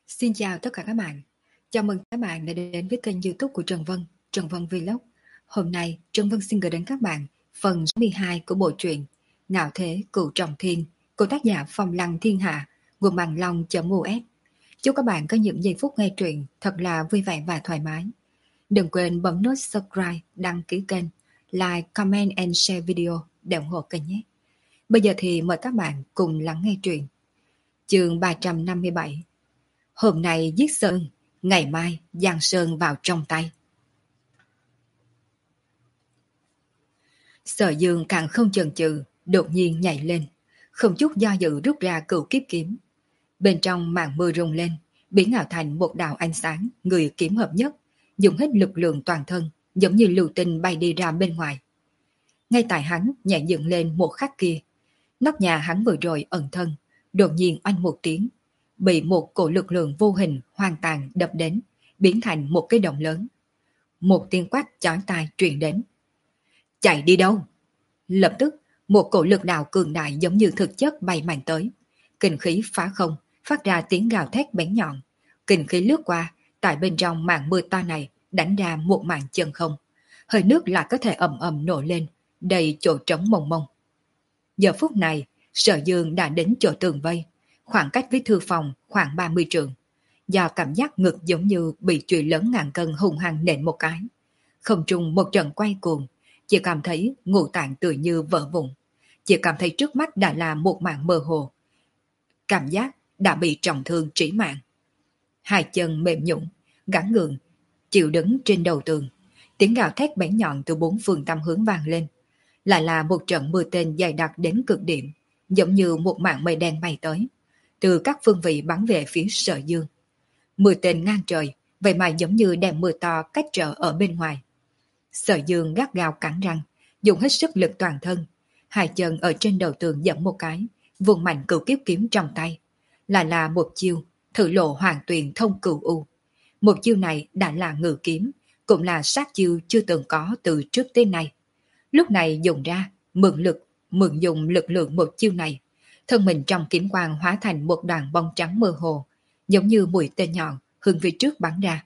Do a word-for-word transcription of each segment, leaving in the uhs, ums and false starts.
Xin chào tất cả các bạn. Chào mừng các bạn đã đến với kênh YouTube của Trần Vân, Trần Vân Vlog. Hôm nay, Trần Vân xin gửi đến các bạn phần số mười hai của bộ truyện Ngạo Thế Cửu Trọng Thiên của tác giả Phong Lăng Thiên Hạ, nguồn bằng long.us. Chúc các bạn có những giây phút nghe truyện thật là vui vẻ và thoải mái. Đừng quên bấm nút subscribe, đăng ký kênh, like, comment and share video để ủng hộ kênh nhé. Bây giờ thì mời các bạn cùng lắng nghe truyện. Chương ba trăm năm mươi bảy. Hôm nay giết Sơn, ngày mai Giang Sơn vào trong tay. Sở Dương càng không chần chừ, đột nhiên nhảy lên, không chút do dự rút ra cửu kiếp kiếm. Bên trong màn mưa rung lên, biến ảo thành một đạo ánh sáng, người kiếm hợp nhất, dùng hết lực lượng toàn thân, giống như lưu tinh bay đi ra bên ngoài. Ngay tại hắn nhảy dựng lên một khắc kia, nóc nhà hắn vừa rồi ẩn thân, đột nhiên oanh một tiếng, bị một cổ lực lượng vô hình hoàn toàn đập đến, biến thành một cái động lớn. Một tiếng quát chói tai truyền đến. Chạy đi đâu? Lập tức, một cổ lực đạo cường đại giống như thực chất bay mạnh tới. Kinh khí phá không, phát ra tiếng gào thét bén nhọn. Kinh khí lướt qua, tại bên trong màn mưa to này, đánh ra một màn chân không. Hơi nước lại có thể ầm ầm nổ lên, đầy chỗ trống mông mông. Giờ phút này, Sở Dương đã đến chỗ tường vây, khoảng cách với thư phòng khoảng ba mươi trượng. Do cảm giác ngực giống như bị chùy lớn ngàn cân hung hăng nện một cái. Không trung một trận quay cuồng, chỉ cảm thấy ngũ tạng tựa như vỡ vụn. Chỉ cảm thấy trước mắt đã là một mảng mơ hồ. Cảm giác đã bị trọng thương trí mạng. Hai chân mềm nhũn, gắng gượng, chịu đứng trên đầu tường. Tiếng gào thét bén nhọn từ bốn phương tám hướng vang lên. Lại là một trận mưa tên dày đặc đến cực điểm, giống như một mảng mây đen bay tới, từ các phương vị bắn về phía Sở Dương. Mưa tên ngang trời, vậy mà giống như đem mưa to cách trở ở bên ngoài. Sở Dương gắt gao cắn răng, dùng hết sức lực toàn thân, hai chân ở trên đầu tường giẫm một cái, vùng mạnh cửu kiếp kiếm trong tay. Lại là một chiêu thử lộ hoàng tuyền thông cửu u. Một chiêu này đã là ngự kiếm, cũng là sát chiêu chưa từng có từ trước tới nay. Lúc này dùng ra, mượn lực, mượn dùng lực lượng một chiêu này, thân mình trong kiếm quang hóa thành một đoàn bông trắng mơ hồ, giống như mũi tên nhọn hướng phía trước bắn ra.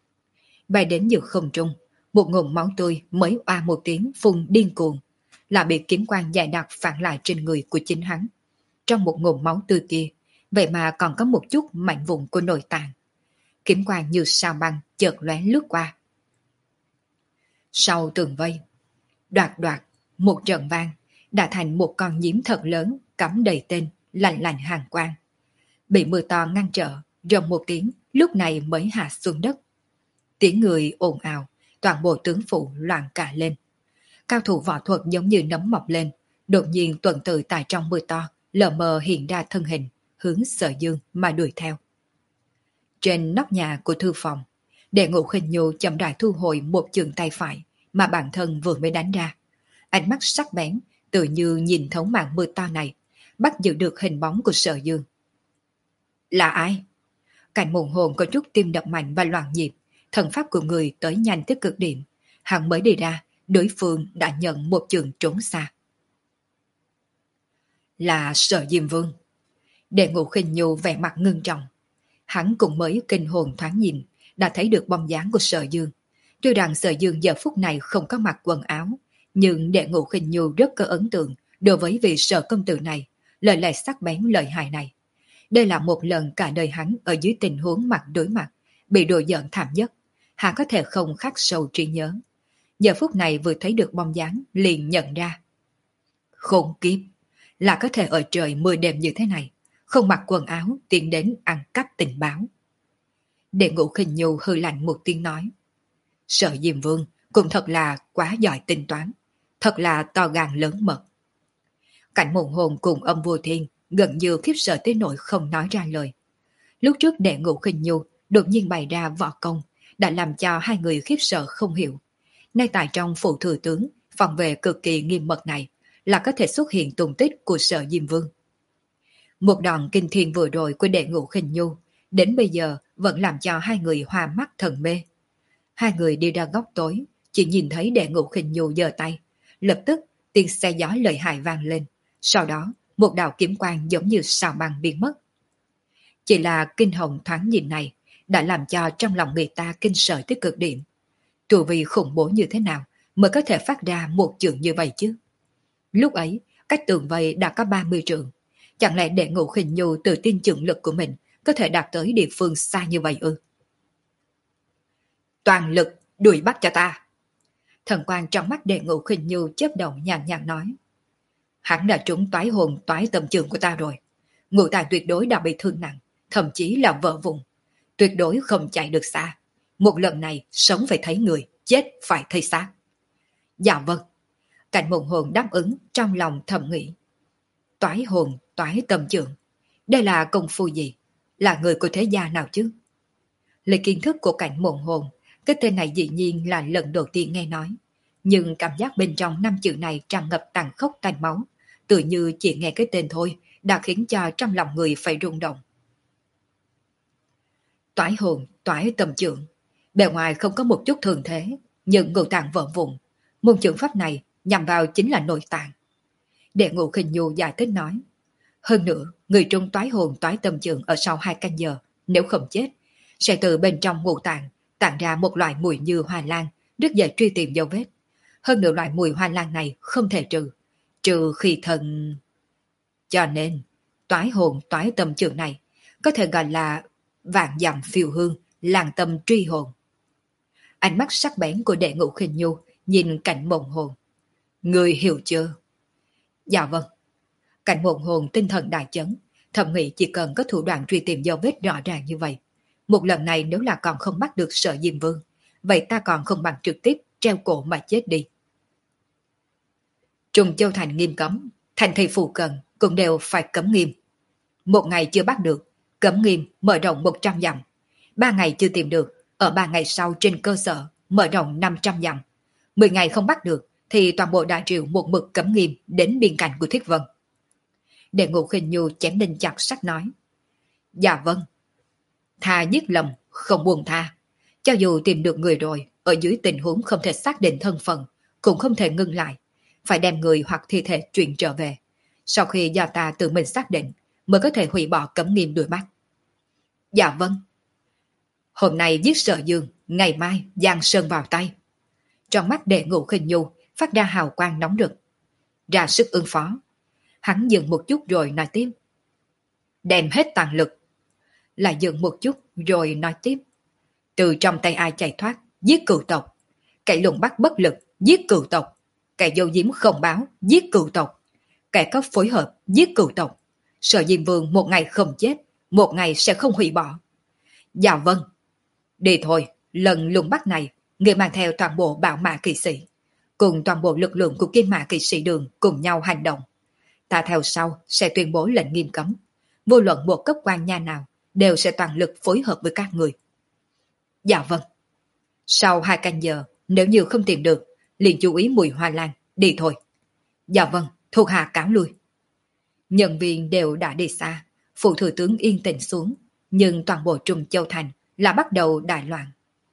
Bay đến giữa không trung, một ngụm máu tươi mới oa một tiếng phun điên cuồng, là bị kiếm quang dày đặc phản lại trên người của chính hắn. Trong một ngụm máu tươi kia, vậy mà còn có một chút mảnh vụn của nội tạng. Kiếm quang như sao băng chợt lóe lướt qua. Sau tường vây, đoạt đoạt, một trận vang, đã thành một con nhím thật lớn, cắm đầy tên, lạnh lạnh hàng quang. Bị mưa to ngăn trở, rầm một tiếng, lúc này mới hạ xuống đất. Tiếng người ồn ào, toàn bộ tướng phủ loạn cả lên. Cao thủ võ thuật giống như nấm mọc lên, đột nhiên tuần tự tại trong mưa to, lờ mờ hiện ra thân hình, hướng Sở Dương mà đuổi theo. Trên nóc nhà của thư phòng, Đệ Ngũ Khinh Nhu chậm rãi thu hồi một chưởng tay phải mà bản thân vừa mới đánh ra. Ánh mắt sắc bén, tự như nhìn thấu màn mưa to này, bắt giữ được hình bóng của Sở Dương. Là ai? Cảnh mộng hồn có chút tim đập mạnh và loạn nhịp, thần pháp của người tới nhanh tới cực điểm. Hắn mới đi ra, đối phương đã nhận một chưởng trốn xa. Là Sở Diêm Vương. Đệ Ngũ Khinh Nhu vẻ mặt ngưng trọng. Hắn cũng mới kinh hồn thoáng nhìn, đã thấy được bóng dáng của Sở Dương. Tuy rằng Sở Dương giờ phút này không có mặc quần áo, nhưng Đệ Ngũ Khinh Nhu rất có ấn tượng đối với vị Sở công tử này, lời lẽ sắc bén lợi hại này. Đây là một lần cả đời hắn ở dưới tình huống mặt đối mặt, bị đùa giỡn thảm nhất, hắn có thể không khắc sâu trí nhớ. Giờ phút này vừa thấy được bóng dáng liền nhận ra. Khốn kiếp, là có thể ở trời mưa đêm như thế này, không mặc quần áo tiến đến ăn cắp tình báo. Đệ Ngũ Khinh Nhu hư lạnh một tiếng nói. Sở Diêm Vương cũng thật là quá giỏi tính toán, thật là to gan lớn mật. Cảnh Mộng Hồn cùng Âm Vô Thiên gần như khiếp sợ tới nỗi không nói ra lời. Lúc trước Đệ Ngũ Khinh Nhu đột nhiên bày ra võ công, đã làm cho hai người khiếp sợ không hiểu. Ngay tại trong phủ thừa tướng, phòng vệ cực kỳ nghiêm mật này, là có thể xuất hiện tung tích của Sở Diêm Vương. Một đòn kinh thiên vừa rồi của Đệ Ngũ Khinh Nhu, đến bây giờ vẫn làm cho hai người hoa mắt thần mê. Hai người đi ra góc tối, chỉ nhìn thấy Đệ Ngũ Khinh Nhu giơ tay, lập tức tiếng xe gió lợi hại vang lên, sau đó một đạo kiếm quang giống như sao băng biến mất. Chỉ là kinh hồng thoáng nhìn này đã làm cho trong lòng người ta kinh sợ tới cực điểm. Tu vi khủng bố như thế nào mới có thể phát ra một trường như vậy chứ? Lúc ấy, cách tường vây đã có ba mươi trượng. Chẳng lẽ Đệ Ngũ Khinh Nhu tự tin trường lực của mình có thể đạt tới địa phương xa như vậy ư? Toàn lực đuổi bắt cho ta! Thần quang trong mắt Đệ Ngũ Khinh Nhu chớp động nhàn nhạt nói. Hắn đã trúng toái hồn toái tâm trường của ta rồi. Ngũ tạng tuyệt đối đã bị thương nặng, thậm chí là vỡ vụn. Tuyệt đối không chạy được xa. Một lần này sống phải thấy người, chết phải thấy xác. Dạ vâng. Cảnh Mộng Hồn đáp ứng trong lòng thầm nghĩ. Toái hồn toái tâm trường. Đây là công phu gì? Là người của thế gia nào chứ? Lấy kiến thức của Cảnh Mộng Hồn, cái tên này dĩ nhiên là lần đầu tiên nghe nói. Nhưng cảm giác bên trong năm chữ này tràn ngập tàn khốc tanh máu, tự như chỉ nghe cái tên thôi đã khiến cho trong lòng người phải rung động. Toái hồn, toái tâm trưởng. Bề ngoài không có một chút thường thế, nhưng ngũ tạng vỡ vụn. Môn trưởng pháp này nhằm vào chính là nội tạng. Đệ Ngũ Khinh Nhu giải thích nói. Hơn nữa, người trung toái hồn toái tâm trưởng ở sau hai canh giờ, nếu không chết, sẽ từ bên trong ngũ tạng tản ra một loại mùi như hoa lan, rất dễ truy tìm dấu vết. Hơn nữa loại mùi hoa lan này không thể trừ, trừ khi thần... Cho nên, toái hồn toái tâm trưởng này có thể gọi là vạn dặm phiêu hương, làng tâm truy hồn. Ánh mắt sắc bén của Đệ Ngũ Khinh Nhu nhìn Cảnh Mộng Hồn. Người hiểu chưa? Dạ vâng. Cảnh Mộng Hồn tinh thần đại chấn, thầm nghĩ chỉ cần có thủ đoạn truy tìm dấu vết rõ ràng như vậy. Một lần này nếu là còn không bắt được Sở Diêm Vương, vậy ta còn không bằng trực tiếp treo cổ mà chết đi. Trùng Châu Thành nghiêm cấm, thành thị phụ cận cũng đều phải cấm nghiêm. Một ngày chưa bắt được, cấm nghiêm mở rộng một trăm dặm. Ba ngày chưa tìm được, ở ba ngày sau trên cơ sở mở rộng năm trăm dặm. Mười ngày không bắt được thì toàn bộ đại triệu một mực cấm nghiêm đến biên cảnh của Thiết Vân. Đệ Ngũ Khinh Nhu chém đinh chặt sắt nói. Dạ vâng. Tha giết lầm, không buông tha. Cho dù tìm được người rồi, ở dưới tình huống không thể xác định thân phận, cũng không thể ngưng lại. Phải đem người hoặc thi thể chuyển trở về. Sau khi do ta tự mình xác định, mới có thể hủy bỏ cấm nghiêm đuổi bắt. Dạ vâng. Hôm nay giết Sở Dương, ngày mai Giang Sơn vào tay. Trong mắt Đệ Ngũ Khinh Nhu phát ra hào quang nóng rực. Ra sức ứng phó. Hắn dừng một chút rồi nói tiếp. Đem hết tàn lực. Lại dừng một chút rồi nói tiếp. Từ trong tay ai chạy thoát, giết cửu tộc. Kẻ lùng bắt bất lực, giết cửu tộc. Kẻ dâu diếm không báo, giết cửu tộc. Kẻ có phối hợp, giết cửu tộc. Sở Diêm Vương một ngày không chết, một ngày sẽ không hủy bỏ. Dạ vâng. Đi thôi, lần lùng bắt này, người mang theo toàn bộ Bảo Mã Kỵ Sĩ, cùng toàn bộ lực lượng của Kim Mã Kỵ Sĩ Đường cùng nhau hành động. Ta theo sau sẽ tuyên bố lệnh nghiêm cấm. Vô luận một cấp quan nha nào, đều sẽ toàn lực phối hợp với các người. Dạ vâng. Sau hai canh giờ, nếu như không tìm được, liền chú ý mùi hoa lan, đi thôi. Dạ vâng, thuộc hạ cáo lui. Nhân viên đều đã đi xa, phụ thừa tướng yên tĩnh xuống, nhưng toàn bộ Trùng Châu Thành là bắt đầu đại loạn.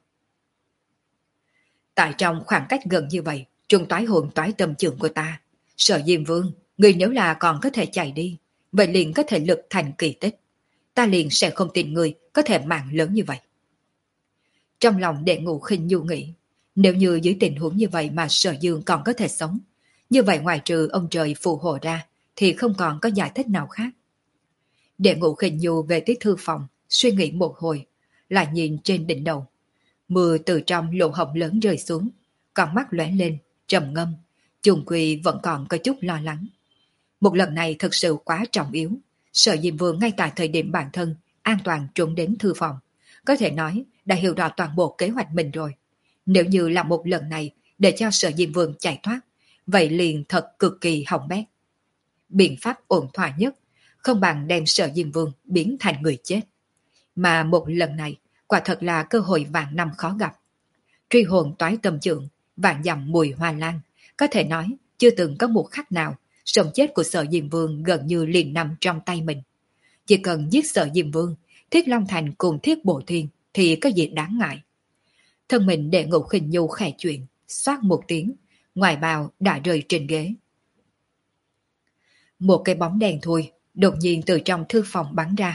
Tại trong khoảng cách gần như vậy, trùng toái hồn toái tâm trường của ta, Sở Diêm Vương, người nếu là còn có thể chạy đi, vậy liền có thể lực thành kỳ tích. Ta liền sẽ không tin người có thể mạng lớn như vậy. Trong lòng Đệ Ngũ Khinh Nhu nghĩ, nếu như dưới tình huống như vậy mà Sở Dương còn có thể sống, như vậy ngoài trừ ông trời phù hộ ra, thì không còn có giải thích nào khác. Đệ Ngũ Khinh Nhu về tới thư phòng, suy nghĩ một hồi, lại nhìn trên đỉnh đầu. Mưa từ trong lỗ hổng lớn rơi xuống, con mắt lóe lên, trầm ngâm, chung quy vẫn còn có chút lo lắng. Một lần này thật sự quá trọng yếu, Sở Diêm Vương ngay tại thời điểm bản thân an toàn trốn đến thư phòng, có thể nói đã hiểu rõ toàn bộ kế hoạch mình rồi. Nếu như là một lần này để cho Sở Diêm Vương chạy thoát, vậy liền thật cực kỳ hỏng bét. Biện pháp ổn thỏa nhất không bằng đem Sở Diêm Vương biến thành người chết. Mà một lần này quả thật là cơ hội vạn năm khó gặp. Truy hồn toái tâm trưởng, vạn dặm mùi hoa lan, có thể nói chưa từng có một khắc nào sống chết của Sở Diêm Vương gần như liền nằm trong tay mình. Chỉ cần giết Sở Diêm Vương, Thiết Long Thành cùng Thiết Bộ Thiên thì có gì đáng ngại. Thân mình Đệ Ngũ Khinh Nhu khẽ chuyện, xoát một tiếng, ngoài bào đã rơi trên ghế. Một cái bóng đèn thui đột nhiên từ trong thư phòng bắn ra,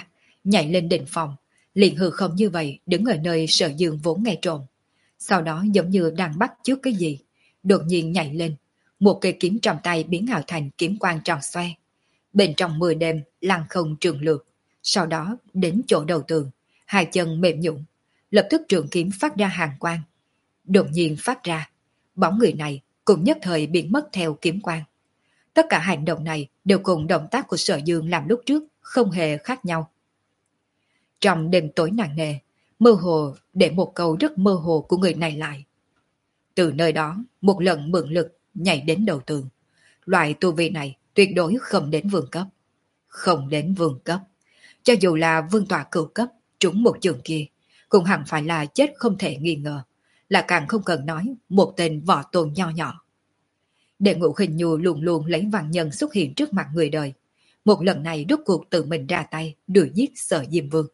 nhảy lên đỉnh phòng, liền hư không như vậy đứng ở nơi Sở Dương vốn nghe trộm. Sau đó giống như đang bắt trước cái gì, đột nhiên nhảy lên, một cây kiếm trong tay biến ảo thành kiếm quang tròn xoe. Bên trong mười đêm lăng không trường lược, sau đó đến chỗ đầu tường, hai chân mềm nhũn, lập tức trường kiếm phát ra hàng quang. Đột nhiên phát ra, bóng người này cũng nhất thời biến mất theo kiếm quang. Tất cả hành động này đều cùng động tác của Sở Dương làm lúc trước không hề khác nhau. Trong đêm tối nặng nề, mơ hồ để một câu rất mơ hồ của người này lại. Từ nơi đó, một lần mượn lực nhảy đến đầu tường. Loại tu vi này tuyệt đối không đến vương cấp. Không đến vương cấp. Cho dù là vương tọa cửu cấp, trúng một trường kia, cũng hẳn phải là chết không thể nghi ngờ. Là càng không cần nói một tên võ tôn nho nhỏ. Đệ Ngũ Khinh Nhu luôn luôn lấy văn nhân xuất hiện trước mặt người đời. Một lần này rốt cuộc tự mình ra tay đuổi giết Sở Diêm Vương.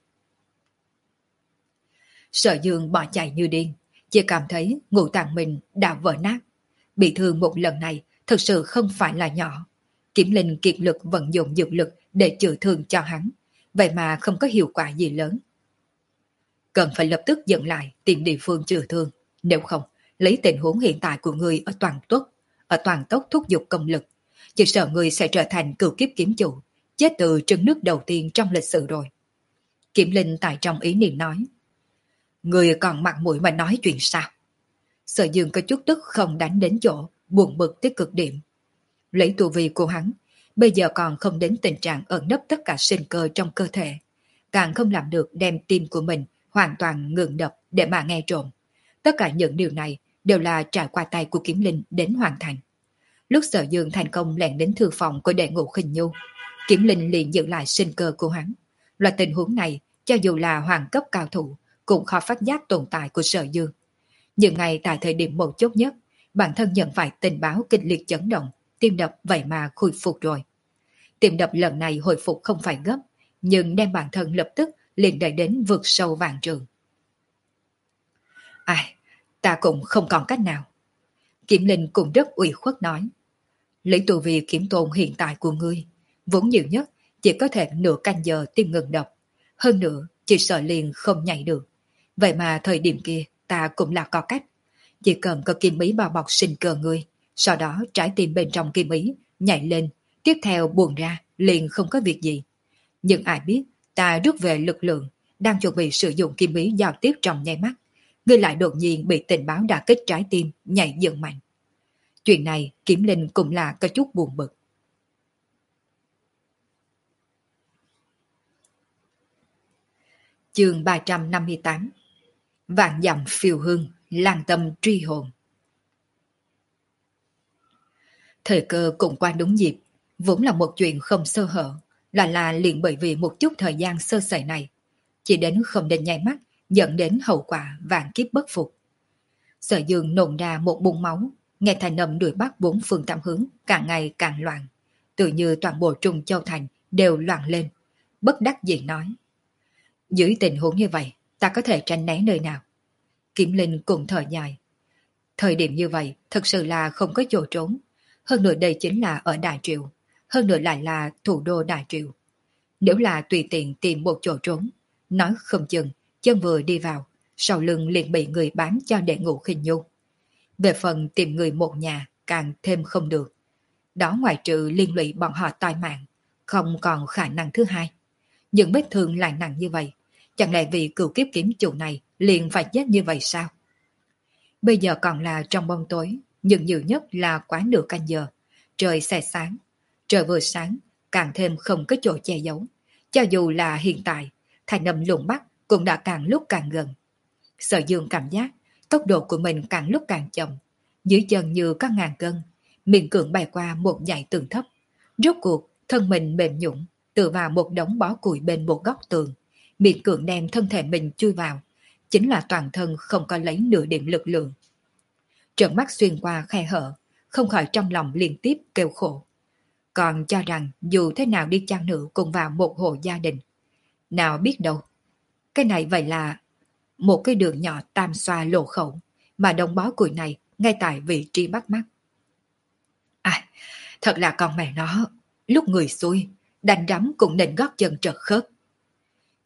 Sở Dương bỏ chạy như điên, chỉ cảm thấy ngũ tạng mình đã vỡ nát. Bị thương một lần này thực sự không phải là nhỏ. Kiểm Linh kiệt lực vận dụng dược lực để chữa thương cho hắn, vậy mà không có hiệu quả gì lớn. Cần phải lập tức dẫn lại tìm địa phương chữa thương, nếu không, lấy tình huống hiện tại của người ở toàn tốc, ở toàn tốc thúc giục công lực, chỉ sợ người sẽ trở thành cửu kiếp kiếm chủ, chết từ trứng nước đầu tiên trong lịch sử rồi. Kiểm Linh tại trong ý niệm nói. Người còn mặt mũi mà nói chuyện sao? Sở Dương có chút tức không đánh đến chỗ, buồn bực tới cực điểm. Lấy tu vi của hắn, bây giờ còn không đến tình trạng ẩn nấp tất cả sinh cơ trong cơ thể, càng không làm được đem tim của mình hoàn toàn ngừng đập để mà nghe trộm. Tất cả những điều này đều là trải qua tay của Kiếm Linh đến hoàn thành. Lúc Sở Dương thành công lẻn đến thư phòng của Đệ Ngũ Khinh Nhu, Kiếm Linh liền giữ lại sinh cơ của hắn. Loại tình huống này, cho dù là hoàng cấp cao thủ, cũng khó phát giác tồn tại của Sở Dương. Nhưng ngay tại thời điểm mấu chốt nhất, bản thân nhận phải tình báo kịch liệt chấn động, tim đập vậy mà khôi phục rồi. Tim đập lần này hồi phục không phải gấp, nhưng đem bản thân lập tức liền đẩy đến vực sâu vạn trường. Ai, ta cũng không còn cách nào. Kiếm Linh cũng rất ủy khuất nói. Lấy tu vi kiếm tôn hiện tại của ngươi, vốn nhiều nhất chỉ có thể nửa canh giờ tim ngừng đập. Hơn nữa, chỉ sợ liền không nhảy được. Vậy mà thời điểm kia ta cũng là có cách. Chỉ cần có kim ý bao bọc sinh cơ ngươi, sau đó trái tim bên trong kim ý nhảy lên, tiếp theo buồn ra liền không có việc gì. Nhưng ai biết ta rút về lực lượng, đang chuẩn bị sử dụng kim ý giao tiếp trong nháy mắt, ngươi lại đột nhiên bị tình báo đả kích trái tim nhảy dựng mạnh. Chuyện này Kiếm Linh cũng là có chút buồn bực. Chương ba trăm năm mươi tám. Vạn dặm phiêu hương, lan tâm truy hồn. Thời cơ cũng qua đúng dịp, vốn là một chuyện không sơ hở, là là liền bởi vì một chút thời gian sơ sẩy này, chỉ đến không đến nháy mắt, dẫn đến hậu quả vạn kiếp bất phục. Sở Dương nôn ra một bụng máu, nghe thành âm đuổi bắt bốn phương tám hướng, càng ngày càng loạn, tự như toàn bộ Trung Châu Thành đều loạn lên, bất đắc dĩ nói. Dưới tình huống như vậy, ta có thể tránh né nơi nào? Kiếm Linh cũng thở dài. Thời điểm như vậy, thật sự là không có chỗ trốn. Hơn nữa đây chính là ở Đại Triệu, hơn nữa lại là thủ đô Đại Triệu. Nếu là tùy tiện tìm một chỗ trốn, nói không chừng, chân vừa đi vào, sau lưng liền bị người bán cho Đệ Ngũ Khinh Nhu. Về phần tìm người một nhà, càng thêm không được. Đó ngoài trừ liên lụy bọn họ tai mạng, không còn khả năng thứ hai. Những vết thương lại nặng như vậy, chẳng lẽ vì cửu kiếp kiếm chủ này liền phải chết như vậy sao? Bây giờ còn là trong bóng tối, nhưng nhiều nhất là quá nửa canh giờ. Trời sẽ sáng, trời vừa sáng, càng thêm không có chỗ che giấu. Cho dù là hiện tại, thành âm lùng bắt cũng đã càng lúc càng gần. Sở Dương cảm giác tốc độ của mình càng lúc càng chậm, dưới chân như các ngàn cân, miệng cưỡng bay qua một dãy tường thấp. Rốt cuộc, thân mình mềm nhũn tựa vào một đống bó củi bên một góc tường, miệng cưỡng đem thân thể mình chui vào, chính là toàn thân không có lấy nửa điểm lực lượng. Trợn mắt xuyên qua khe hở, không khỏi trong lòng liên tiếp kêu khổ. Còn cho rằng dù thế nào đi chăng nữa cũng vào một hộ gia đình. Nào biết đâu, cái này vậy là một cái đường nhỏ tam xoa lộ khẩu, mà đống bó củi này ngay tại vị trí bắt mắt. À, thật là con mẹ nó, lúc người xuôi, đành rắm cũng nên gót chân trật khớp.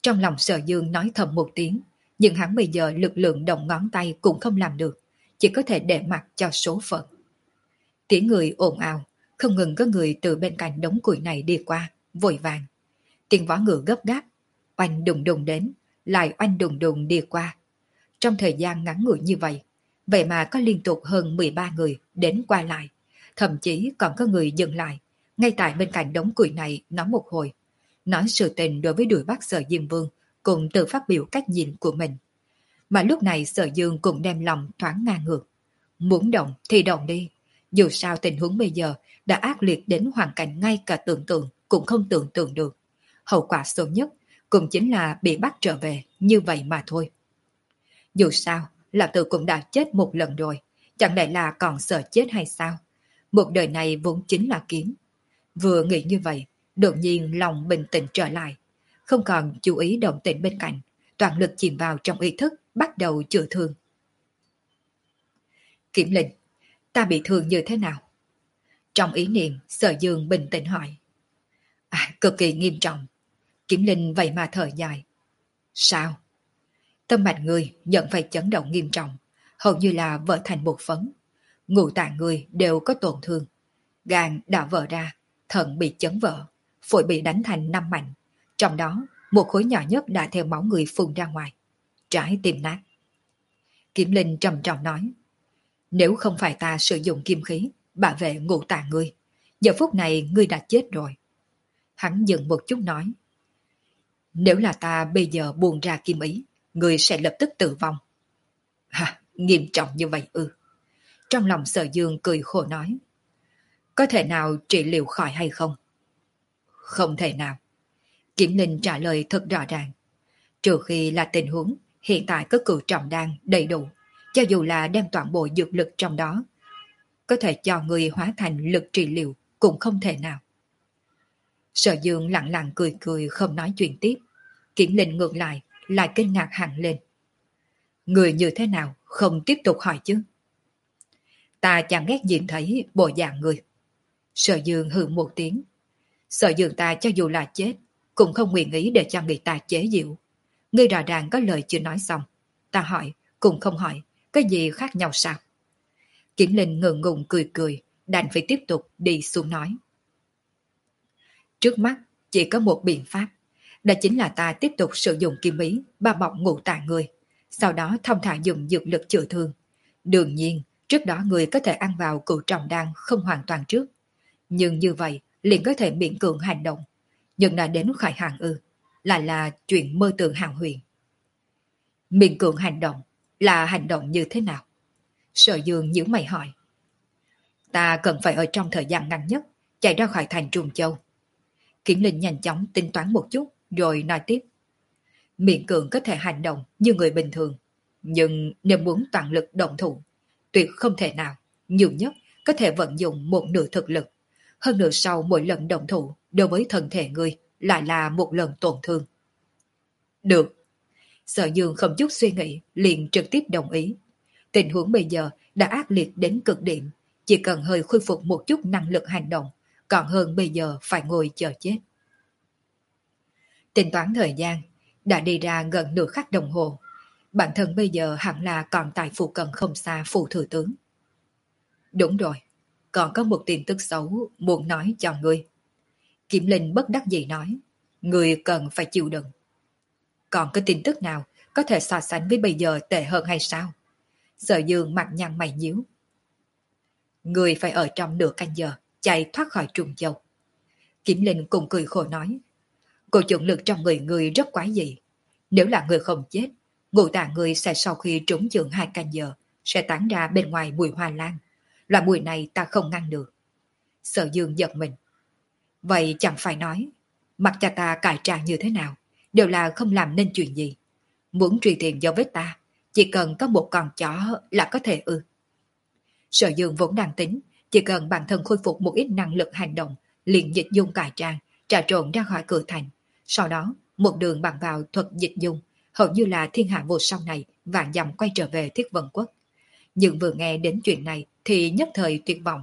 Trong lòng Sở Dương nói thầm một tiếng, nhưng hắn bây giờ lực lượng động ngón tay cũng không làm được, chỉ có thể để mặc cho số phận. Tiếng người ồn ào, không ngừng có người từ bên cạnh đống củi này đi qua, vội vàng. Tiếng võ ngựa gấp gáp, oanh đùng đùng đến, lại oanh đùng đùng đi qua. Trong thời gian ngắn ngủi như vậy, vậy mà có liên tục hơn mười ba người đến qua lại, thậm chí còn có người dừng lại, ngay tại bên cạnh đống củi này nói một hồi, nói sự tình đối với đuổi bắt Sở Diêm Vương, cùng tự phát biểu cách nhìn của mình. Mà lúc này Sở Dương cũng đem lòng thoáng ngang ngược. Muốn động thì động đi, dù sao tình huống bây giờ đã ác liệt đến hoàn cảnh ngay cả tưởng tượng cũng không tưởng tượng được. Hậu quả xấu nhất cũng chính là bị bắt trở về như vậy mà thôi. Dù sao, Lão Tử cũng đã chết một lần rồi, chẳng lẽ là còn sợ chết hay sao? Một đời này vốn chính là kiếm. Vừa nghĩ như vậy, đột nhiên lòng bình tĩnh trở lại, không còn chú ý động tĩnh bên cạnh, toàn lực chìm vào trong ý thức, bắt đầu chữa thương. Kiểm Linh, ta bị thương như thế nào? Trong ý niệm, Sở Dương bình tĩnh hỏi. À, cực kỳ nghiêm trọng. Kiểm Linh vậy mà thở dài. Sao? Tâm mạch người nhận phải chấn động nghiêm trọng, hầu như là vỡ thành một phấn. Ngũ tạng người đều có tổn thương. Gan đã vỡ ra, thận bị chấn vỡ, phổi bị đánh thành năm mảnh. Trong đó, một khối nhỏ nhất đã theo máu người phun ra ngoài. Trái tim nát. Kiểm Linh trầm trọng nói. Nếu không phải ta sử dụng kim khí, bảo vệ ngũ tạng ngươi, giờ phút này ngươi đã chết rồi. Hắn dừng một chút nói. Nếu là ta bây giờ buông ra kim ý, ngươi sẽ lập tức tử vong. Hả, nghiêm trọng như vậy ư? Trong lòng Sở Dương cười khổ nói. Có thể nào trị liệu khỏi hay không? Không thể nào. Kiểm Linh trả lời thật rõ ràng. Trừ khi là tình huống hiện tại có cửu trọng đan đầy đủ, cho dù là đem toàn bộ dược lực trong đó, có thể cho người hóa thành lực trị liệu cũng không thể nào. Sở Dương lặng lặng cười cười không nói chuyện tiếp. Kiểm Linh ngược lại, lại kinh ngạc hẳn lên. Người như thế nào, không tiếp tục hỏi chứ? Ta chẳng ghét nhìn thấy bộ dạng người. Sở Dương hừ một tiếng. Sở Dương ta cho dù là chết, cũng không nguyện ý để cho người ta chế giễu. Ngươi rõ ràng có lời chưa nói xong. Ta hỏi, cũng không hỏi, cái gì khác nhau sao? Kiểm Linh ngượng ngùng cười cười, đành phải tiếp tục đi xuống nói. Trước mắt, chỉ có một biện pháp. Đó chính là ta tiếp tục sử dụng kim ý, bao bọc ngũ tạng người. Sau đó thông thả dùng dược lực chữa thương. Đương nhiên, trước đó người có thể ăn vào cửu trọng đan không hoàn toàn trước. Nhưng như vậy, liền có thể miễn cưỡng hành động. Nhưng đã đến khỏi hàng ư, lại là chuyện mơ tưởng hào huyền. Miễn cưỡng hành động là hành động như thế nào? Sở Dương nhíu mày hỏi. Ta cần phải ở trong thời gian ngắn nhất, chạy ra khỏi thành Trùng Châu. Kiểm Linh nhanh chóng tính toán một chút, rồi nói tiếp. Miễn cưỡng có thể hành động như người bình thường, nhưng nếu muốn toàn lực động thủ, tuyệt không thể nào, nhiều nhất có thể vận dụng một nửa thực lực. Hơn nữa sau mỗi lần động thủ, đối với thân thể người lại là một lần tổn thương. Được. Sở Dương không chút suy nghĩ, liền trực tiếp đồng ý. Tình huống bây giờ đã ác liệt đến cực điểm, chỉ cần hơi khôi phục một chút năng lực hành động, còn hơn bây giờ phải ngồi chờ chết. Tính toán thời gian, đã đi ra gần nửa khắc đồng hồ. Bản thân bây giờ hẳn là còn tại phụ cận không xa phủ thừa tướng. Đúng rồi, còn có một tin tức xấu muốn nói cho ngươi. Kiểm Linh bất đắc dĩ nói, ngươi cần phải chịu đựng. Còn cái tin tức nào có thể so sánh với bây giờ tệ hơn hay sao? Sở Dương mặt nhăn mày nhíu. Ngươi phải ở trong nửa canh giờ, chạy thoát khỏi Trùng Châu. Kiểm Linh cùng cười khổ nói, cô chuẩn lực trong người ngươi rất quái dị. Nếu là người không chết, ngũ tạng người sẽ sau khi trúng chưởng hai canh giờ, sẽ tán ra bên ngoài mùi hoa lan. Loại mùi này ta không ngăn được. Sở Dương giật mình. Vậy chẳng phải nói, mặc cho ta cải trang như thế nào, đều là không làm nên chuyện gì. Muốn truy tìm dấu vết ta, chỉ cần có một con chó là có thể ư. Sở Dương vốn đang tính, chỉ cần bản thân khôi phục một ít năng lực hành động, liền dịch dung cải trang, trà trộn ra khỏi cửa thành. Sau đó, một đường bằng vào thuật dịch dung, hầu như là thiên hạ vô song này vạn dặm quay trở về Thiết Vân Quốc. Nhưng vừa nghe đến chuyện này thì nhất thời tuyệt vọng.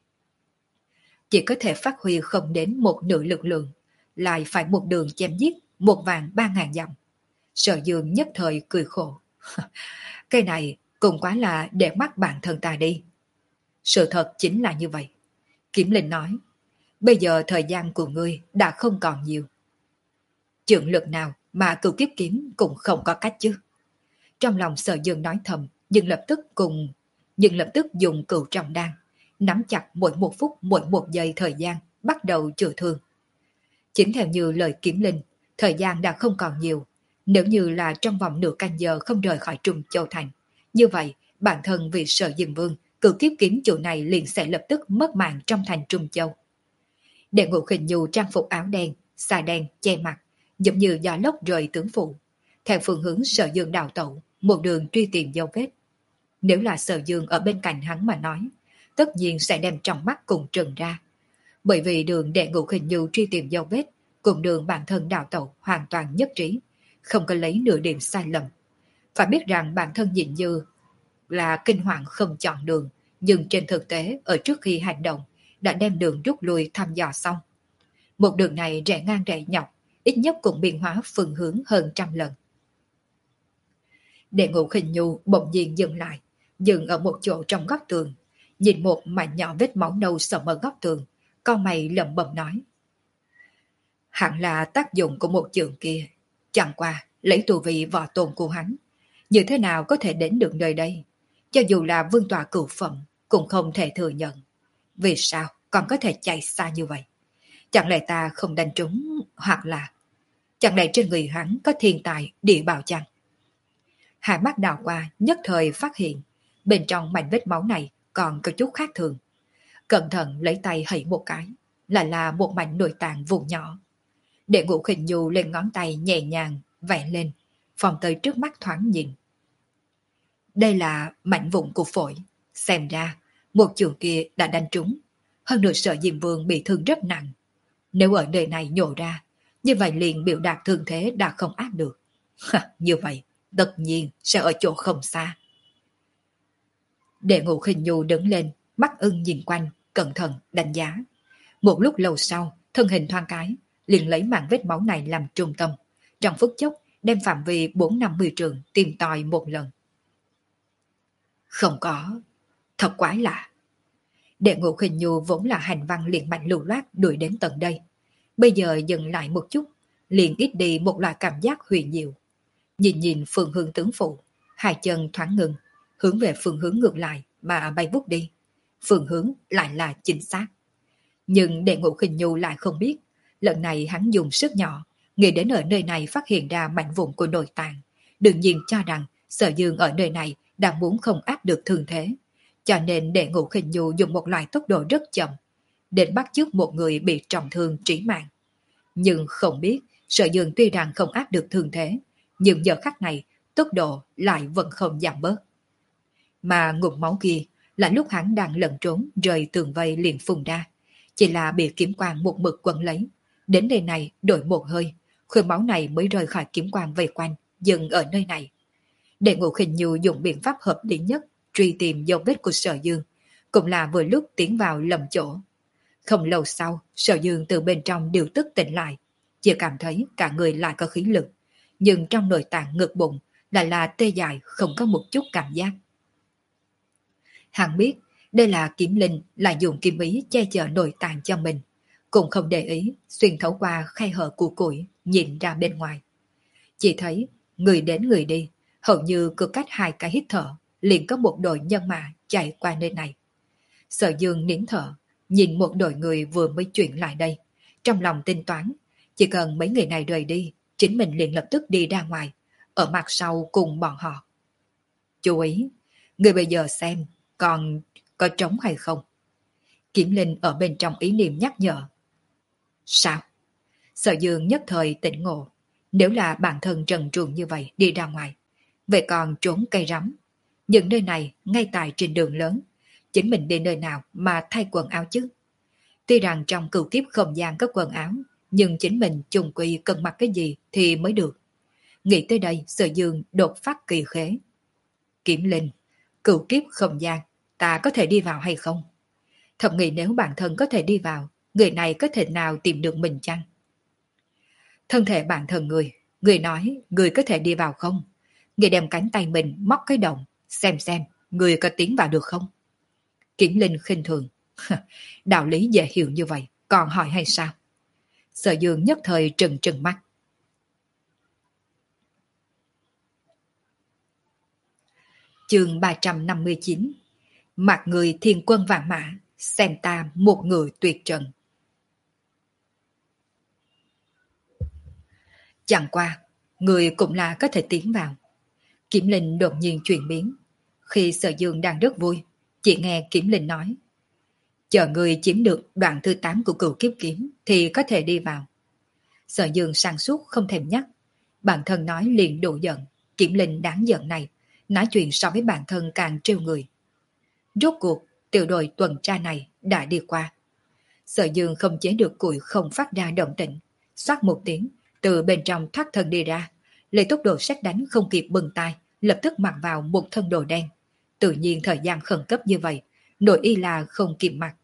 Chỉ có thể phát huy không đến một nửa lực lượng, lại phải một đường chém giết một vạn ba ngàn dặm. Sở Dương nhất thời cười khổ. Cái này cũng quá là để mắt bản thân ta đi. Sự thật chính là như vậy. Kiếm Linh nói, bây giờ thời gian của ngươi đã không còn nhiều. Trưởng lực nào mà cửu kiếp kiếm cũng không có cách chứ. Trong lòng Sở Dương nói thầm, nhưng lập tức cùng nhưng lập tức dùng cửu trọng đan, nắm chặt mỗi một phút mỗi một giây thời gian, bắt đầu chữa thương. Chính theo như lời Kiếm Linh, thời gian đã không còn nhiều. Nếu như là trong vòng nửa canh giờ không rời khỏi Trùng Châu Thành, như vậy bản thân vì Sở Dương Vương, cửu kiếp kiếm chủ này liền sẽ lập tức mất mạng trong thành Trung Châu. Đệ Ngũ Khinh Nhu trang phục áo đen, xà đen, che mặt, giống như gió lốc rời tướng phủ, theo phương hướng Sở Dương đào tẩu, một đường truy tìm dấu vết. Nếu là Sở Dương ở bên cạnh hắn mà nói, tất nhiên sẽ đem trong mắt cùng trừng ra. Bởi vì đường Đệ Ngũ Khinh Nhu truy tìm dấu vết, cùng đường bản thân đào tẩu hoàn toàn nhất trí, không có lấy nửa điểm sai lầm. Phải biết rằng bản thân Nhịn Như là kinh hoàng không chọn đường, nhưng trên thực tế ở trước khi hành động đã đem đường rút lui thăm dò xong. Một đường này rẽ ngang rẽ nhọc, ít nhất cũng biến hóa phương hướng hơn trăm lần. Đệ Ngũ Khinh Nhu bỗng nhiên dừng lại, dừng ở một chỗ trong góc tường, nhìn một mảnh nhỏ vết máu nâu sẫm ở góc tường, cau mày lẩm bẩm nói: hẳn là tác dụng của một trường kia, chẳng qua lấy tu vi võ tôn của hắn, như thế nào có thể đến được nơi đây? Cho dù là vương tọa cửu phẩm cũng không thể thừa nhận. Vì sao còn có thể chạy xa như vậy? Chẳng lẽ ta không đánh trúng, hoặc là chẳng lẽ trên người hắn có thiên tài địa bảo chăng? Hai mắt đào qua nhất thời phát hiện bên trong mảnh vết máu này còn có chút khác thường. Cẩn thận lấy tay hãy một cái, lại là một mảnh nội tạng vùng nhỏ. Đệ Ngũ Khinh Nhu lên ngón tay nhẹ nhàng vẽ lên, phòng tới trước mắt thoáng nhìn. Đây là mảnh vụn của phổi. Xem ra một trường kia đã đánh trúng, hơn nữa Sở Diêm Vương bị thương rất nặng. Nếu ở nơi này nhổ ra, như vậy liền biểu đạt thương thế đã không ác được. Như vậy tất nhiên sẽ ở chỗ không xa. Đệ Ngũ Khinh Nhu đứng lên, mắt ưng nhìn quanh, cẩn thận đánh giá. Một lúc lâu sau, thân hình thoáng cái, liền lấy mảng vết máu này làm trung tâm, trong phút chốc đem phạm vi bốn năm mươi trường tìm tòi một lần. Không có, thật quái lạ. Đệ Ngũ Khinh Nhu vốn là hành văn liền mạnh lưu loát đuổi đến tận đây, bây giờ dừng lại một chút, liền ít đi một loại cảm giác huyền diệu. Nhìn nhìn phương hướng tướng phụ, hai chân thoáng ngừng, hướng về phương hướng ngược lại mà bay vút đi. Phương hướng lại là chính xác. Nhưng Đệ Ngũ Khinh Nhu lại không biết, lần này hắn dùng sức nhỏ, nghĩ đến ở nơi này phát hiện ra mảnh vụn của nội tạng, đương nhiên cho rằng Sở Dương ở nơi này đang muốn không áp được thương thế, cho nên Đệ Ngũ Khinh Nhu dùng một loại tốc độ rất chậm, đến bắt chước một người bị trọng thương trí mạng. Nhưng không biết, Sở Dương tuy rằng không áp được thương thế, nhưng giờ khắc này, tốc độ lại vẫn không giảm bớt. Mà ngụm máu kia là lúc hắn đang lẩn trốn rời tường vây liền phun ra, chỉ là bị kiếm quang một mực quấn lấy. Đến nơi này đổi một hơi, khuyên máu này mới rời khỏi kiếm quang vây quanh, dừng ở nơi này. Đệ Ngũ Khinh Nhu dùng biện pháp hợp lý nhất truy tìm dấu vết của Sở Dương, cũng là vừa lúc tiến vào lầm chỗ. Không lâu sau, Sở Dương từ bên trong điều tức tỉnh lại, chỉ cảm thấy cả người lại có khí lực, nhưng trong nội tạng ngực bụng lại là tê dại không có một chút cảm giác. Hắn biết đây là Kiếm Linh là dùng kiếm ý che chở nội tạng cho mình, cũng không để ý xuyên thấu qua khe hở của củi nhìn ra bên ngoài. Chỉ thấy người đến người đi, hầu như cứ cách hai cái hít thở liền có một đội nhân mã chạy qua nơi này. Sở Dương nín thở, nhìn một đội người vừa mới chuyển lại đây, trong lòng tính toán, chỉ cần mấy người này rời đi, chính mình liền lập tức đi ra ngoài, ở mặt sau cùng bọn họ. Chú ý, người bây giờ xem, còn có trống hay không? Kiếm Linh ở bên trong ý niệm nhắc nhở. Sao? Sở Dương nhất thời tỉnh ngộ, nếu là bản thân trần truồng như vậy đi ra ngoài, vậy còn trốn cây rắm. Nhưng nơi này ngay tại trên đường lớn, chính mình đi nơi nào mà thay quần áo chứ? Tuy rằng trong cửu kiếp không gian có quần áo, nhưng chính mình chung quy cần mặc cái gì thì mới được. Nghĩ tới đây, Sở Dương đột phát kỳ khế. Kiếm Linh, cửu kiếp không gian, ta có thể đi vào hay không? Thật nghĩ nếu bản thân có thể đi vào, người này có thể nào tìm được mình chăng? Thân thể bản thân người, người nói người có thể đi vào không? Người đem cánh tay mình móc cái động, xem xem người có tiến vào được không? Kiểm Linh khinh thường. Đạo lý dễ hiểu như vậy, còn hỏi hay sao? Sở Dương nhất thời trừng trừng mắt. Chương ba trăm năm mươi chín. Mặt người thiên quân vạn mã, xem ta một người tuyệt trần. Chẳng qua, người cũng là có thể tiến vào. Kiểm Linh đột nhiên chuyển biến. Khi Sở Dương đang rất vui, chỉ nghe Kiểm Linh nói: chờ người chiếm được đoạn thứ tám của cửu kiếp kiếm thì có thể đi vào. Sở Dương sang suốt không thèm nhắc. Bản thân nói liền đủ giận. Kiểm Linh đáng giận này, nói chuyện so với bản thân càng trêu người. Rốt cuộc, tiểu đội tuần tra này đã đi qua. Sở Dương không chế được củi không phát ra động tĩnh. Xoát một tiếng, từ bên trong thoát thân đi ra. Lấy tốc độ sét đánh không kịp bừng tay, lập tức mặc vào một thân đồ đen. Tự nhiên thời gian khẩn cấp như vậy, nội y là không kịp mặc.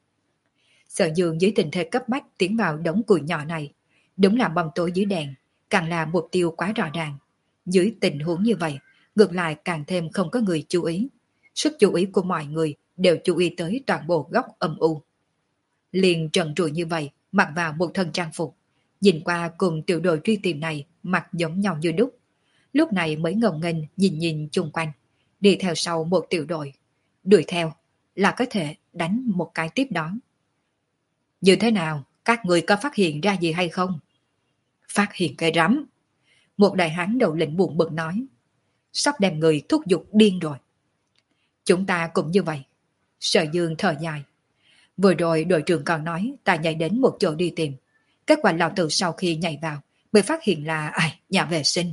Sở Dương dưới tình thế cấp bách tiến vào đống củi nhỏ này. Đúng là bóng tối dưới đèn, càng là mục tiêu quá rõ ràng. Dưới tình huống như vậy, ngược lại càng thêm không có người chú ý. Sức chú ý của mọi người đều chú ý tới toàn bộ góc âm u. Liền trần trụi như vậy, mặc vào một thân trang phục. Nhìn qua cùng tiểu đội truy tìm này mặc giống nhau như đúc. Lúc này mới ngồng nghênh nhìn nhìn chung quanh, đi theo sau một tiểu đội. Đuổi theo là có thể đánh một cái tiếp đó. Như thế nào, các người có phát hiện ra gì hay không? Phát hiện cái rắm. Một đại hán đầu lĩnh buồn bực nói. Sắp đem người thúc giục điên rồi. Chúng ta cũng như vậy. Sở Dương thở dài. Vừa rồi đội trưởng còn nói ta nhảy đến một chỗ đi tìm. Kết quả lão tử sau khi nhảy vào mới phát hiện là ai, nhà vệ sinh.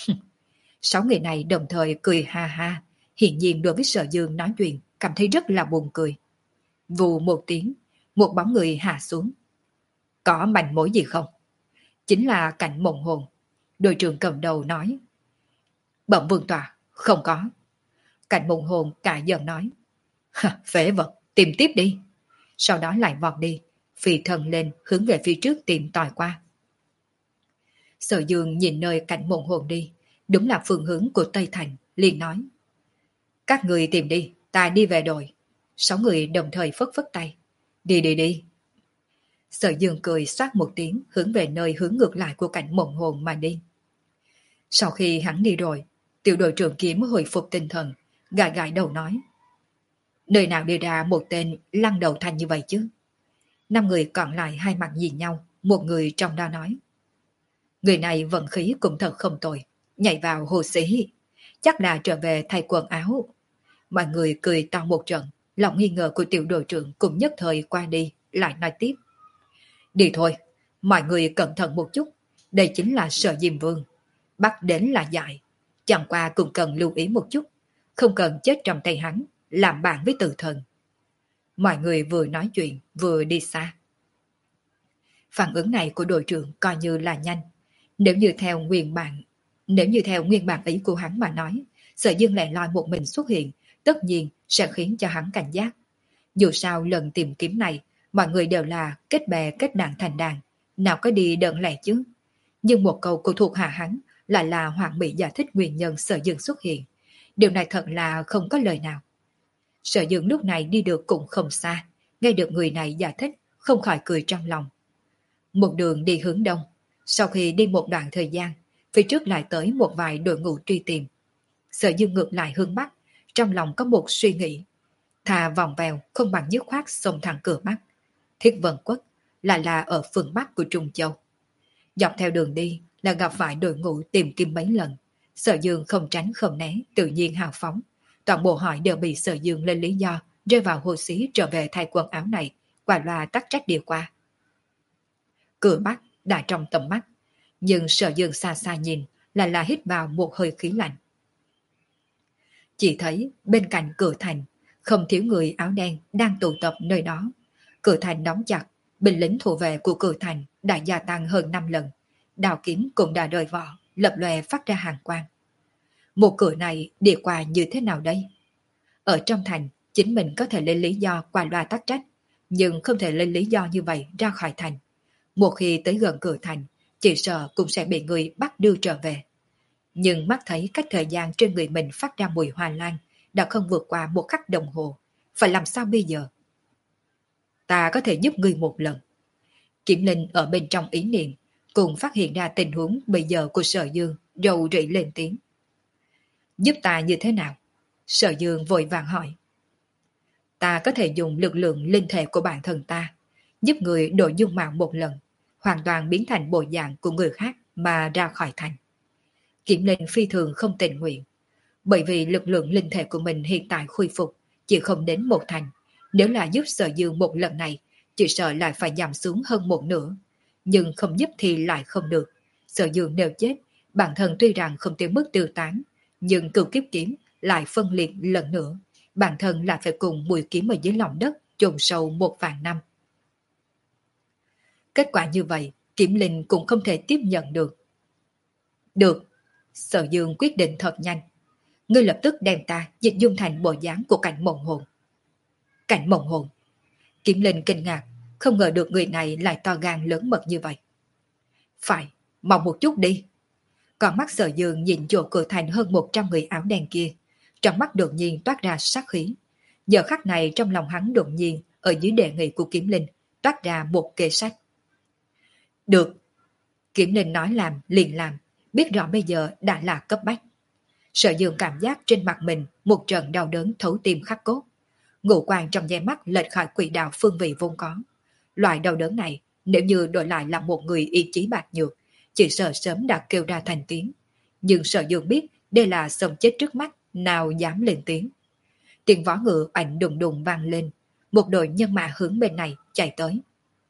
Sáu người này đồng thời cười ha ha. Hiện nhiên đối với Sở Dương nói chuyện cảm thấy rất là buồn cười. Vù một tiếng, một bóng người hạ xuống. Có manh mối gì không? Chính là Cảnh Mộng Hồn. Đội trưởng cầm đầu nói. Bẩm vương tòa, không có. Cảnh Mộng Hồn cả giận nói. Phế vật, tìm tiếp đi. Sau đó lại vọt đi, phi thân lên hướng về phía trước tìm tòi qua. Sở Dương nhìn nơi Cảnh Mộng Hồn đi, đúng là phương hướng của Tây Thành, liền nói. Các người tìm đi, ta đi về đội. Sáu người đồng thời phất phất tay. Đi đi đi. Sở Dương cười xoát một tiếng hướng về nơi hướng ngược lại của Cảnh Mộng Hồn mà đi. Sau khi hắn đi rồi, tiểu đội trưởng Kiếm hồi phục tinh thần, gãi gãi đầu nói. Nơi nào đi ra một tên lăng đầu thanh như vậy chứ? Năm người còn lại hai mặt nhìn nhau, một người trong đó nói. Người này vận khí cũng thật không tồi, nhảy vào hồ sĩ, chắc là trở về thay quần áo. Mọi người cười to một trận, lòng nghi ngờ của tiểu đội trưởng cũng nhất thời qua đi, lại nói tiếp. Đi thôi, mọi người cẩn thận một chút, đây chính là Sở Diêm Vương. Bắt đến là dại, chẳng qua cũng cần lưu ý một chút, không cần chết trong tay hắn, làm bạn với tử thần. Mọi người vừa nói chuyện, vừa đi xa. Phản ứng này của đội trưởng coi như là nhanh. Nếu như theo nguyên bản, nếu như theo nguyên bản ý của hắn mà nói, Sở Dương lẻ loi một mình xuất hiện, tất nhiên sẽ khiến cho hắn cảnh giác. Dù sao lần tìm kiếm này, mọi người đều là kết bè kết đàn thành đàn, nào có đi đơn lẻ chứ. Nhưng một câu của thuộc hạ hắn lại là Hoàng Mỹ giải thích nguyên nhân Sở Dương xuất hiện. Điều này thật là không có lời nào. Sở Dương lúc này đi được cũng không xa, nghe được người này giải thích, không khỏi cười trong lòng. Một đường đi hướng đông, sau khi đi một đoạn thời gian, phía trước lại tới một vài đội ngũ truy tìm. Sở Dương ngược lại hướng bắc, trong lòng có một suy nghĩ. Thà vòng vèo không bằng dứt khoát xông thẳng cửa bắc. Thiết Vân Quốc là là ở phương bắc của Trung Châu. Dọc theo đường đi là gặp phải đội ngũ tìm kiếm mấy lần. Sở Dương không tránh không né, tự nhiên hào phóng. Toàn bộ hỏi đều bị Sở Dương lên lý do rơi vào hồ xí trở về thay quần áo này, quả loa tắc trách đi qua. Cửa bắc đã trong tầm mắt, nhưng Sở Dương xa xa nhìn là là hít vào một hơi khí lạnh. Chỉ thấy bên cạnh cửa thành, không thiếu người áo đen đang tụ tập nơi đó. Cửa thành đóng chặt, binh lính thủ vệ của cửa thành đã gia tăng hơn năm lần. Đào kiếm cũng đã rời vỏ, lập lòe phát ra hàng quang. Một cửa này đi qua như thế nào đây? Ở trong thành, chính mình có thể lên lý do qua loa tắc trách, nhưng không thể lên lý do như vậy ra khỏi thành. Một khi tới gần cửa thành, chỉ sợ cũng sẽ bị người bắt đưa trở về. Nhưng mắt thấy cách thời gian trên người mình phát ra mùi hoa lan đã không vượt qua một khắc đồng hồ. Phải làm sao bây giờ? Ta có thể giúp ngươi một lần. Kiểm Linh ở bên trong ý niệm cùng phát hiện ra tình huống bây giờ của Sở Dương, rầu rĩ lên tiếng. Giúp ta như thế nào? Sở Dương vội vàng hỏi. Ta có thể dùng lực lượng linh thể của bản thân ta, giúp người đổi dung mạo một lần, hoàn toàn biến thành bộ dạng của người khác mà ra khỏi thành. Kiểm Linh phi thường không tình nguyện, bởi vì lực lượng linh thể của mình hiện tại khôi phục chỉ không đến một thành. Nếu là giúp Sở Dương một lần này, chỉ sợ lại phải giảm xuống hơn một nửa. Nhưng không giúp thì lại không được. Sở Dương nếu chết, bản thân tuy rằng không tới mức tiêu tán, nhưng cửu kiếp kiếm lại phân liệt lần nữa. Bản thân lại phải cùng mùi kiếm ở dưới lòng đất chôn sâu một vạn năm. Kết quả như vậy, Kiểm Linh cũng không thể tiếp nhận được. Được, Sở Dương quyết định thật nhanh. Ngươi lập tức đem ta dịch dung thành bộ dáng của cảnh mộng hồn. Cảnh mộng hồn. Kiểm Linh kinh ngạc, không ngờ được người này lại to gan lớn mật như vậy. Phải, mau một chút đi. Còn mắt Sở Dương nhìn chỗ cửa thành hơn một trăm người áo đen kia, trong mắt đột nhiên toát ra sát khí. Giờ khắc này trong lòng hắn đột nhiên ở dưới đề nghị của Kiểm Linh toát ra một kế sách. Được. Kiểm Linh nói làm liền làm, biết rõ bây giờ đã là cấp bách. Sở Dương cảm giác trên mặt mình một trận đau đớn thấu tim khắc cốt. Ngũ quan trong nháy mắt lệch khỏi quỹ đạo phương vị vốn có. Loại đau đớn này nếu như đổi lại là một người ý chí bạc nhược, chỉ sợ sớm đã kêu ra thành tiếng. Nhưng Sở Dương biết đây là sống chết trước mắt, nào dám lên tiếng. Tiếng võ ngựa ảnh đùng đùng vang lên, một đội nhân mã hướng bên này chạy tới.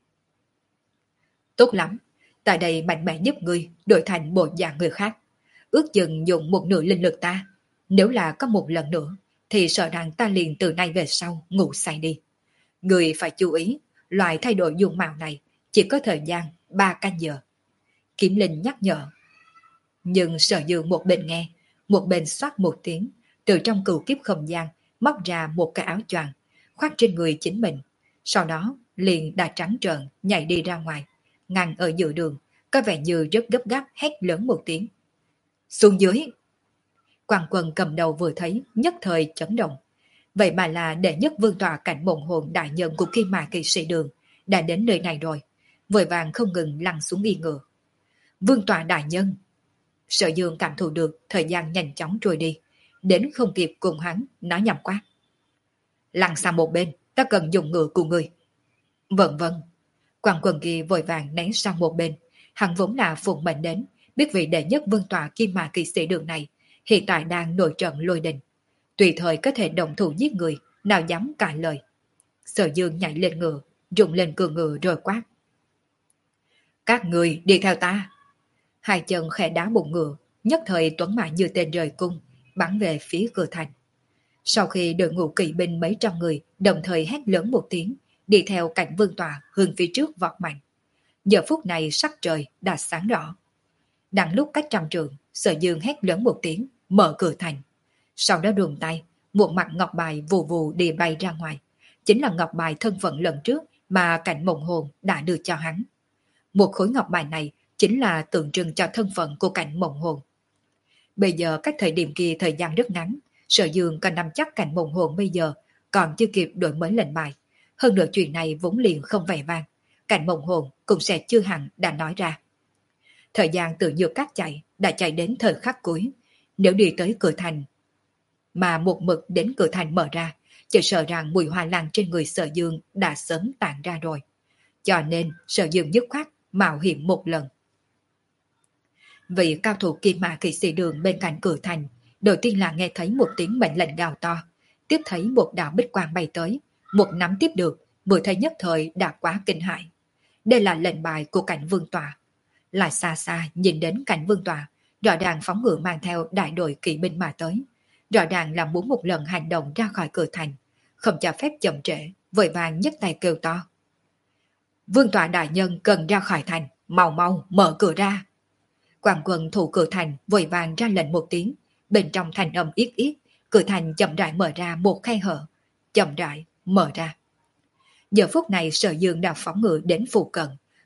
Tốt lắm, tại đây mạnh mẽ giúp ngươi đổi thành bộ dạng người khác. Ước chừng dùng một nửa linh lực ta, nếu là có một lần nữa thì sợ rằng ta liền từ nay về sau ngủ say đi. Người phải chú ý, loại thay đổi dung mạo này chỉ có thời gian ba canh giờ. Kiểm Linh nhắc nhở. Nhưng Sở Dương một bên nghe, một bên xoát một tiếng, từ trong cửu kiếp không gian móc ra một cái áo choàng khoác trên người chính mình. Sau đó liền đã trắng trợn nhảy đi ra ngoài, ngăn ở giữa đường, có vẻ như rất gấp gáp hét lớn một tiếng. Xuống dưới! Quan Quân cầm đầu vừa thấy nhất thời chấn động. Vậy mà là đệ nhất vương tọa cảnh mộng hồn đại nhân của Kim Mã Kỵ Sĩ Đường đã đến nơi này rồi, vội vàng không ngừng lăn xuống y ngựa. Vương tọa đại nhân! Sở Dương cảm thụ được thời gian nhanh chóng trôi đi, đến không kịp cùng hắn nói nhầm quát. Lăn sang một bên, ta cần dùng ngựa của người. Vâng vâng. Quan Quân kia vội vàng nén sang một bên, hắn vốn là phụng mệnh đến, biết vị đệ nhất vương tọa Kim Mã Kỵ Sĩ Đường này hiện tại đang nổi trận lôi đình, tùy thời có thể động thủ giết người, nào dám cãi lời. Sở Dương nhảy lên ngựa, rụng lên cương ngựa rồi quát. Các người đi theo ta. Hai chân khẽ đá bụng ngựa, nhất thời tuấn mã như tên rời cung, bắn về phía cửa thành. Sau khi đội ngũ kỵ binh mấy trăm người đồng thời hét lớn một tiếng, đi theo cảnh vương tọa hướng phía trước vọt mạnh. Giờ phút này sắc trời đã sáng rõ. Đang lúc cách trăm trượng, Sở Dương hét lớn một tiếng, mở cửa thành. Sau đó đường tay, một mặt ngọc bài vù vù đi bay ra ngoài. Chính là ngọc bài thân phận lần trước mà cảnh mộng hồn đã đưa cho hắn. Một khối ngọc bài này chính là tượng trưng cho thân phận của cảnh mộng hồn. Bây giờ cách thời điểm kia thời gian rất ngắn, Sở Dương còn nắm chắc cảnh mộng hồn bây giờ còn chưa kịp đổi mới lệnh bài. Hơn nữa chuyện này vốn liền không vẻ vang, cảnh mộng hồn cũng sẽ chưa hẳn đã nói ra. Thời gian tự như cát chạy đã chạy đến thời khắc cuối. Nếu đi tới cửa thành mà một mực đến cửa thành mở ra, chỉ sợ rằng mùi hoa lan trên người Sở Dương đã sớm tản ra rồi. Cho nên Sở Dương dứt khoát mạo hiểm một lần. Vị cao thủ Kim Mã Kỵ Sĩ Đường bên cạnh cửa thành đầu tiên là nghe thấy một tiếng mệnh lệnh gào to, tiếp thấy một đạo bích quang bay tới, một nắm tiếp được, vừa thấy nhất thời đã quá kinh hãi. Đây là lệnh bài của cảnh vương tọa. Lại xa xa nhìn đến cảnh vương tọa, rõ ràng phóng ngựa mang theo đại đội kỵ binh mà tới. Rõ ràng là muốn một lần hành động ra khỏi cửa thành, không cho phép chậm trễ, vội vàng nhấc tay kêu to. Vương tọa đại nhân cần ra khỏi thành, mau mau mở cửa ra. Quan Quân thủ cửa thành vội vàng ra lệnh một tiếng, bên trong thành âm yết yết, cửa thành chậm rãi mở ra một khe hở, chậm rãi mở ra. Giờ phút này Sở Dương đã phóng ngựa đến phụ cận,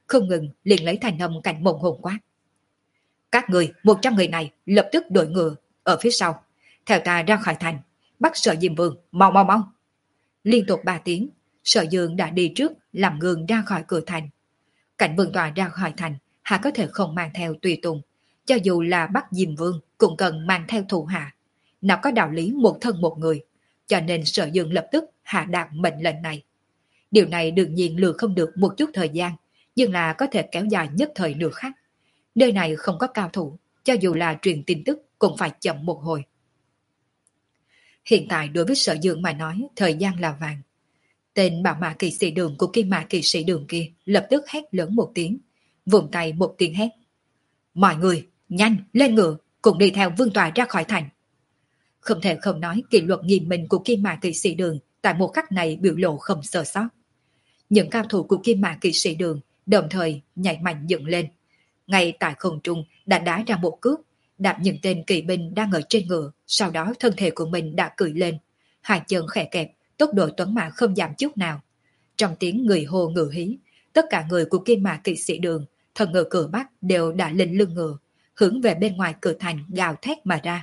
không ngừng liền lấy thành âm cảnh mộng hồn quát. Các người, một trăm người này lập tức đội ngựa ở phía sau, theo ta ra khỏi thành, bắt Sở Diêm Vương, mau mau mau. Liên tục ba tiếng, Sở Dương đã đi trước làm ngừng ra khỏi cửa thành. Cảnh Vương Tòa ra khỏi thành, hạ có thể không mang theo tùy tùng, cho dù là bắt Diêm Vương cũng cần mang theo thủ hạ. Nào có đạo lý một thân một người, cho nên Sở Dương lập tức hạ đạt mệnh lệnh này. Điều này đương nhiên lừa không được một chút thời gian, nhưng là có thể kéo dài nhất thời nửa khắc. Nơi này không có cao thủ, cho dù là truyền tin tức cũng phải chậm một hồi. Hiện tại đối với Sở Dương mà nói, thời gian là vàng. Tên bảo mã kỵ sĩ đường của kim mã kỵ sĩ đường kia lập tức hét lớn một tiếng, vùng tay một tiếng hét. Mọi người, nhanh, lên ngựa, cùng đi theo Vương Tòa ra khỏi thành. Không thể không nói kỷ luật nghiêm minh của kim mã kỵ sĩ đường tại một khắc này biểu lộ không sơ sót. Những cao thủ của kim mã kỵ sĩ đường đồng thời nhảy mạnh dựng lên. Ngay tại không trung đã đá ra một cước, đạp những tên kỵ binh đang ở trên ngựa, sau đó thân thể của mình đã cử lên. Hai chân khẽ kẹp, tốc độ tuấn mã không giảm chút nào. Trong tiếng người hô ngựa hí, tất cả người của kim mã kỵ sĩ đường, thần ngựa cửa Bắc đều đã lên lưng ngựa, hướng về bên ngoài cửa thành gào thét mà ra.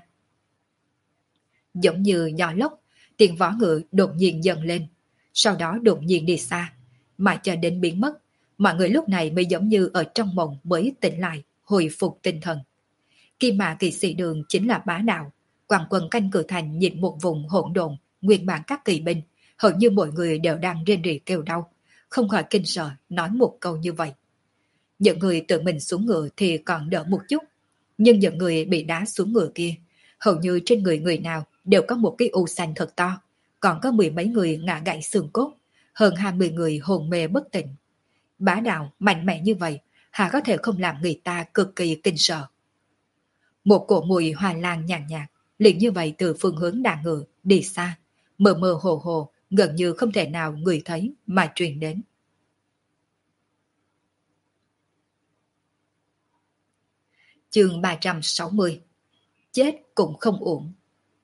Giống như gió lốc, tiếng vó ngựa đột nhiên dần lên, sau đó đột nhiên đi xa, mà cho đến biến mất. Mọi người lúc này mới giống như ở trong mộng mới tỉnh lại, hồi phục tinh thần. Kim mã kỵ sĩ đường chính là bá đạo, quảng quân canh cửa thành nhìn một vùng hỗn độn, nguyên bản các kỵ binh, hầu như mọi người đều đang rên rỉ kêu đau, không khỏi kinh sợ nói một câu như vậy. Những người tự mình xuống ngựa thì còn đỡ một chút, nhưng những người bị đá xuống ngựa kia, hầu như trên người người nào đều có một cái u xanh thật to, còn có mười mấy người ngã gãy xương cốt, hơn hai mươi người hồn mê bất tỉnh. Bá đạo, mạnh mẽ như vậy, hà có thể không làm người ta cực kỳ kinh sợ. Một cổ mùi hoa lan nhàn nhạt, nhạt, liền như vậy từ phương hướng đàn ngựa đi xa, mờ mờ hồ hồ, gần như không thể nào người thấy mà truyền đến. Chương ba trăm sáu mươi. Chết cũng không uổng.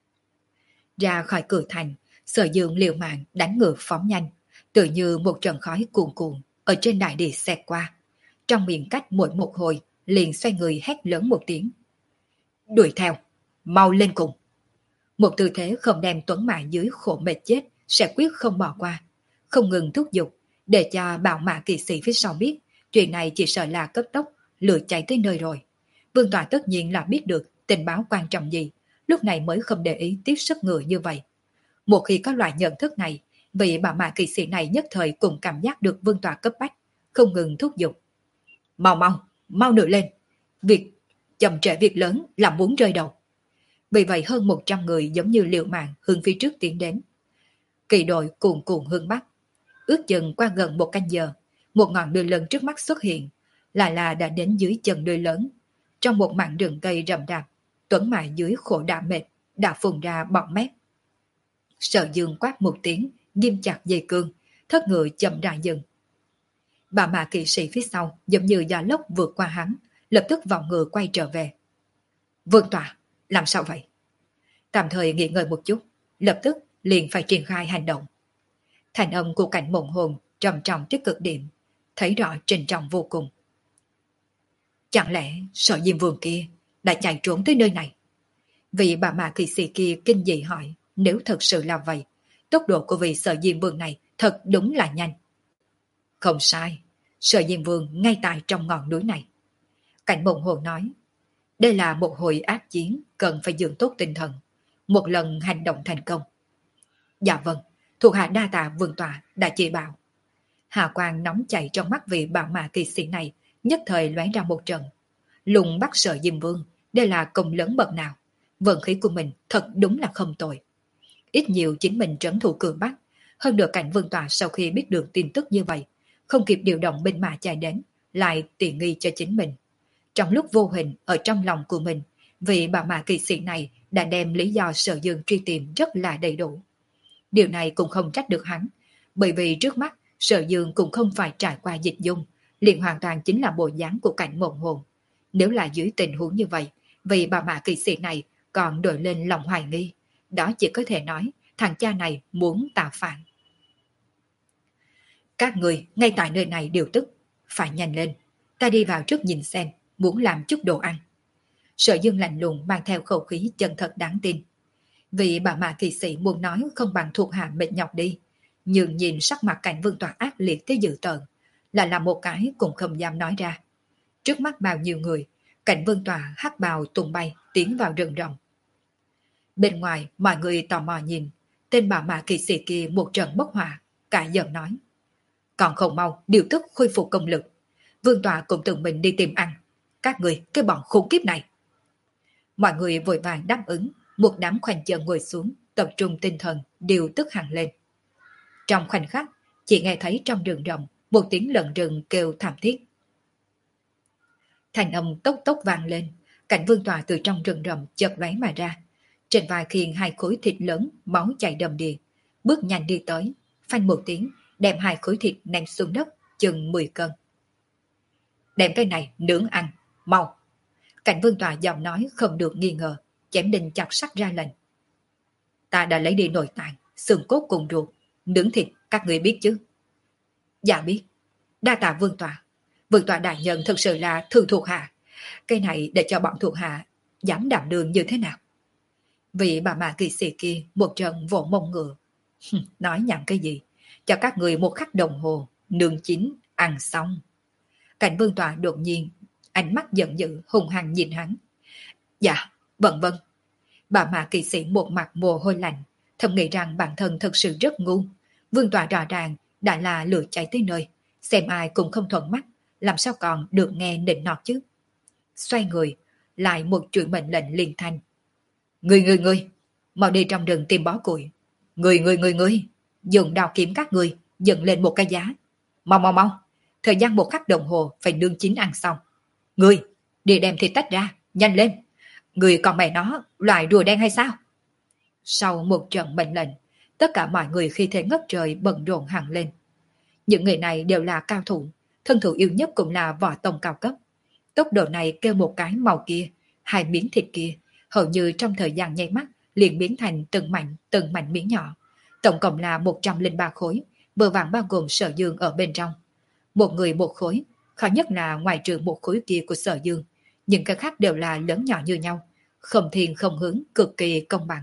Ra khỏi cửa thành, Sở Dương liều mạng đánh ngựa phóng nhanh, tự như một trận khói cuồn cuộn ở trên đại địa xẹt qua. Trong miệng cách mỗi một hồi, liền xoay người hét lớn một tiếng. Đuổi theo, mau lên cùng. Một tư thế không đem tuấn mã dưới khổ mệt chết, sẽ quyết không bỏ qua. Không ngừng thúc giục, để cho bảo mã kỵ sĩ phía sau biết, chuyện này chỉ sợ là cấp tốc, lửa chạy tới nơi rồi. Vương Tòa tất nhiên là biết được tình báo quan trọng gì, lúc này mới không để ý tiếp sức ngựa như vậy. Một khi có loại nhận thức này, vị bảo mã kỵ sĩ này nhất thời cũng cảm giác được Vương Tòa cấp bách, không ngừng thúc giục. Mau mau, mau nữa lên. Việc chậm trễ việc lớn là muốn rơi đầu. Vì vậy hơn một trăm người giống như liều mạng hướng phía trước tiến đến. Kỳ đội cuồn cuộn hướng bắc. Ước chừng qua gần một canh giờ, một ngọn đồi lớn trước mắt xuất hiện, lại là đã đến dưới chân đồi lớn. Trong một mảng rừng cây rậm rạp, tuấn mã dưới khổ đã mệt, đã phun ra bọt mép. Sở Dương quát một tiếng, nghiêm chặt dây cương, thất ngựa chậm rãi dừng. Bà mã kỵ sĩ phía sau giống như gió lốc vượt qua hắn, lập tức vào ngựa quay trở về. Vương Tòa, làm sao vậy? Tạm thời nghỉ ngơi một chút, lập tức liền phải triển khai hành động. Thành âm của cảnh mộng hồn trầm trọng tới cực điểm, thấy rõ trình trọng vô cùng. Chẳng lẽ Sở Diêm Vương kia đã chạy trốn tới nơi này? Vị bà mã kỵ sĩ kia kinh dị hỏi, nếu thật sự là vậy, tốc độ của vị Sở Diêm Vương này thật đúng là nhanh. Không sai, Sở Diêm Vương ngay tại trong ngọn núi này. Cảnh mộng hồn nói, đây là một hồi ác chiến, cần phải dưỡng tốt tinh thần, một lần hành động thành công. Dạ vâng, thuộc hạ đa tạ Vương Tòa đã chỉ bảo. Hà quang nóng chảy trong mắt vị bảo mã kỵ sĩ này, nhất thời lóe ra một trận. Lùng bắt Sở Diêm Vương, đây là công lớn bậc nào. Vận khí của mình thật đúng là không tồi. Ít nhiều chính mình trấn thủ cửa Bắc. Hơn được cảnh Vương Tòa sau khi biết được tin tức như vậy, không kịp điều động binh mã chạy đến, lại tiện nghi cho chính mình. Trong lúc vô hình ở trong lòng của mình, vị bảo mã kỵ sĩ này đã đem lý do Sở Dương truy tìm rất là đầy đủ. Điều này cũng không trách được hắn, bởi vì trước mắt Sở Dương cũng không phải trải qua dịch dung, liền hoàn toàn chính là bộ dáng của cảnh mộng hồn. Nếu là dưới tình huống như vậy, vị bảo mã kỵ sĩ này còn đổi lên lòng hoài nghi, đó chỉ có thể nói thằng cha này muốn tạo phản. Các người ngay tại nơi này điều tức, Phải nhanh lên, ta đi vào trước nhìn xem, muốn làm chút đồ ăn. Sở Dương lạnh lùng mang theo khẩu khí chân thật đáng tin. Vì bà mà kỳ sĩ muốn nói không bằng thuộc hạ mệt nhọc đi, nhưng nhìn sắc mặt Cảnh Vương Tọa ác liệt tới dữ tợn, là làm một cái cũng không dám nói ra. Trước mắt bao nhiêu người, Cảnh Vương Tọa hắc bào tung bay tiến vào rừng rậm. Bên ngoài mọi người tò mò nhìn, tên bà mà kỳ sĩ kia một trận bốc hỏa, cả giận nói: còn không mau điều tức khôi phục công lực. Vương Tọa cũng tự mình đi tìm ăn, các người cái bọn khủng khiếp này. Mọi người vội vàng đáp ứng, một đám khoanh chân ngồi xuống, tập trung tinh thần, điều tức hẳn lên. Trong khoảnh khắc, chỉ nghe thấy trong rừng rậm một tiếng lợn rừng kêu thảm thiết. Thành âm tốc tốc vang lên, Cảnh Vương Tọa từ trong rừng rậm chợt lóe mà ra. Trên vai khiêng hai khối thịt lớn, máu chảy đầm đìa, bước nhanh đi tới, phanh một tiếng, đem hai khối thịt ném xuống đất, chừng mười cân. Đem cái này nướng ăn, mau. Cảnh Vương Tọa giọng nói không được nghi ngờ, chém đinh chặt sắt ra lệnh. Ta đã lấy đi nội tạng, xương cốt cùng ruột, nướng thịt các người biết chứ? Dạ biết. Đa tạ Vương Tọa. Vương Tọa đại nhân thực sự là thư thuộc hạ. Cái này để cho bọn thuộc hạ dám đảm đường như thế nào? Vì bà mà kỳ sĩ kia một trận vỗ mông ngựa. Nói nhảm cái gì? Cho các người một khắc đồng hồ, nướng chín, ăn xong. Cảnh Vương Tọa đột nhiên, ánh mắt giận dữ, hung hăng nhìn hắn. Dạ, vâng vâng. Bà mà kỳ sĩ một mặt mồ hôi lạnh, thầm nghĩ rằng bản thân thật sự rất ngu. Vương Tọa rõ ràng đã là lửa cháy tới nơi, xem ai cũng không thuận mắt, làm sao còn được nghe nịnh nọt chứ. Xoay người, lại một chuỗi mệnh lệnh liền thanh. Người người người, mau đi trong rừng tìm bó củi. Người người người người, dùng đào kiếm các người, dựng lên một cái giá. Mau mau mau, thời gian một khắc đồng hồ phải nương chín ăn xong. Người, đi đem thịt tách ra, nhanh lên. Người còn mẹ nó, loại rùa đen hay sao? Sau một trận mệnh lệnh, tất cả mọi người khi thế ngất trời bận rộn hẳn lên. Những người này đều là cao thủ, thân thủ yêu nhất cũng là võ tông cao cấp. Tốc độ này kêu một cái màu kia, hai miếng thịt kia, hầu như trong thời gian nháy mắt liền biến thành từng mảnh từng mảnh miếng nhỏ. Tổng cộng là một trăm lẻ ba khối, vừa vặn bao gồm Sở Dương ở bên trong. Một người một khối, khó nhất là ngoài trừ một khối kia của Sở Dương, những cái khác đều là lớn nhỏ như nhau, không thiên không hướng, cực kỳ công bằng.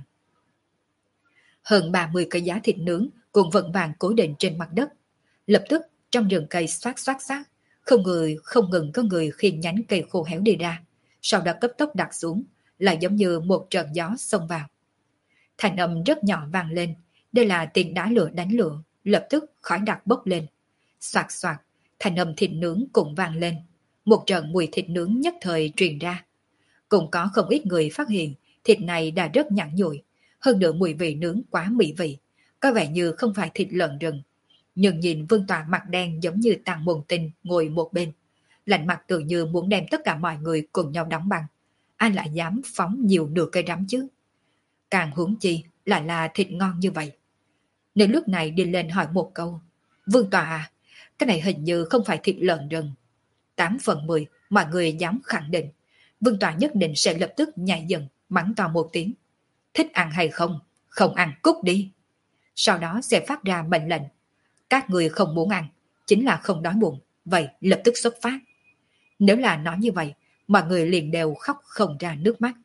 Hơn ba mươi cái giá thịt nướng cùng vững vàng cố định trên mặt đất. Lập tức trong rừng cây xoát xoát xoát, không người không ngừng có người khiêng nhánh cây khô héo đi ra, sau đó cấp tốc đặt xuống, lại giống như một trận gió xông vào. Thành âm rất nhỏ vang lên, đây là tiếng đá lửa đánh lửa, lập tức khói đặc bốc lên. Xoạt xoạt, thành âm thịt nướng cũng vang lên, một trận mùi thịt nướng nhất thời truyền ra. Cũng có không ít người phát hiện thịt này đã rất nhẵn nhụi, hơn nữa mùi vị nướng quá mỹ vị, có vẻ như không phải thịt lợn rừng. Nhưng nhìn Vương Tọa mặt đen giống như tàng mồn tinh ngồi một bên, lạnh mặt tự như muốn đem tất cả mọi người cùng nhau đóng băng. Ai lại dám phóng nhiều nửa cây rắm chứ? Càng huống chi lại là thịt ngon như vậy. Nên lúc này đi lên hỏi một câu. Vương Tọa à, cái này hình như không phải thịt lợn rừng. Tám phần mười mọi người dám khẳng định. Vương Tọa nhất định sẽ lập tức nhảy dựng, mắng to một tiếng. Thích ăn hay không? Không ăn cút đi. Sau đó sẽ phát ra mệnh lệnh. Các người không muốn ăn, chính là không đói bụng, vậy lập tức xuất phát. Nếu là nói như vậy, mọi người liền đều khóc không ra nước mắt.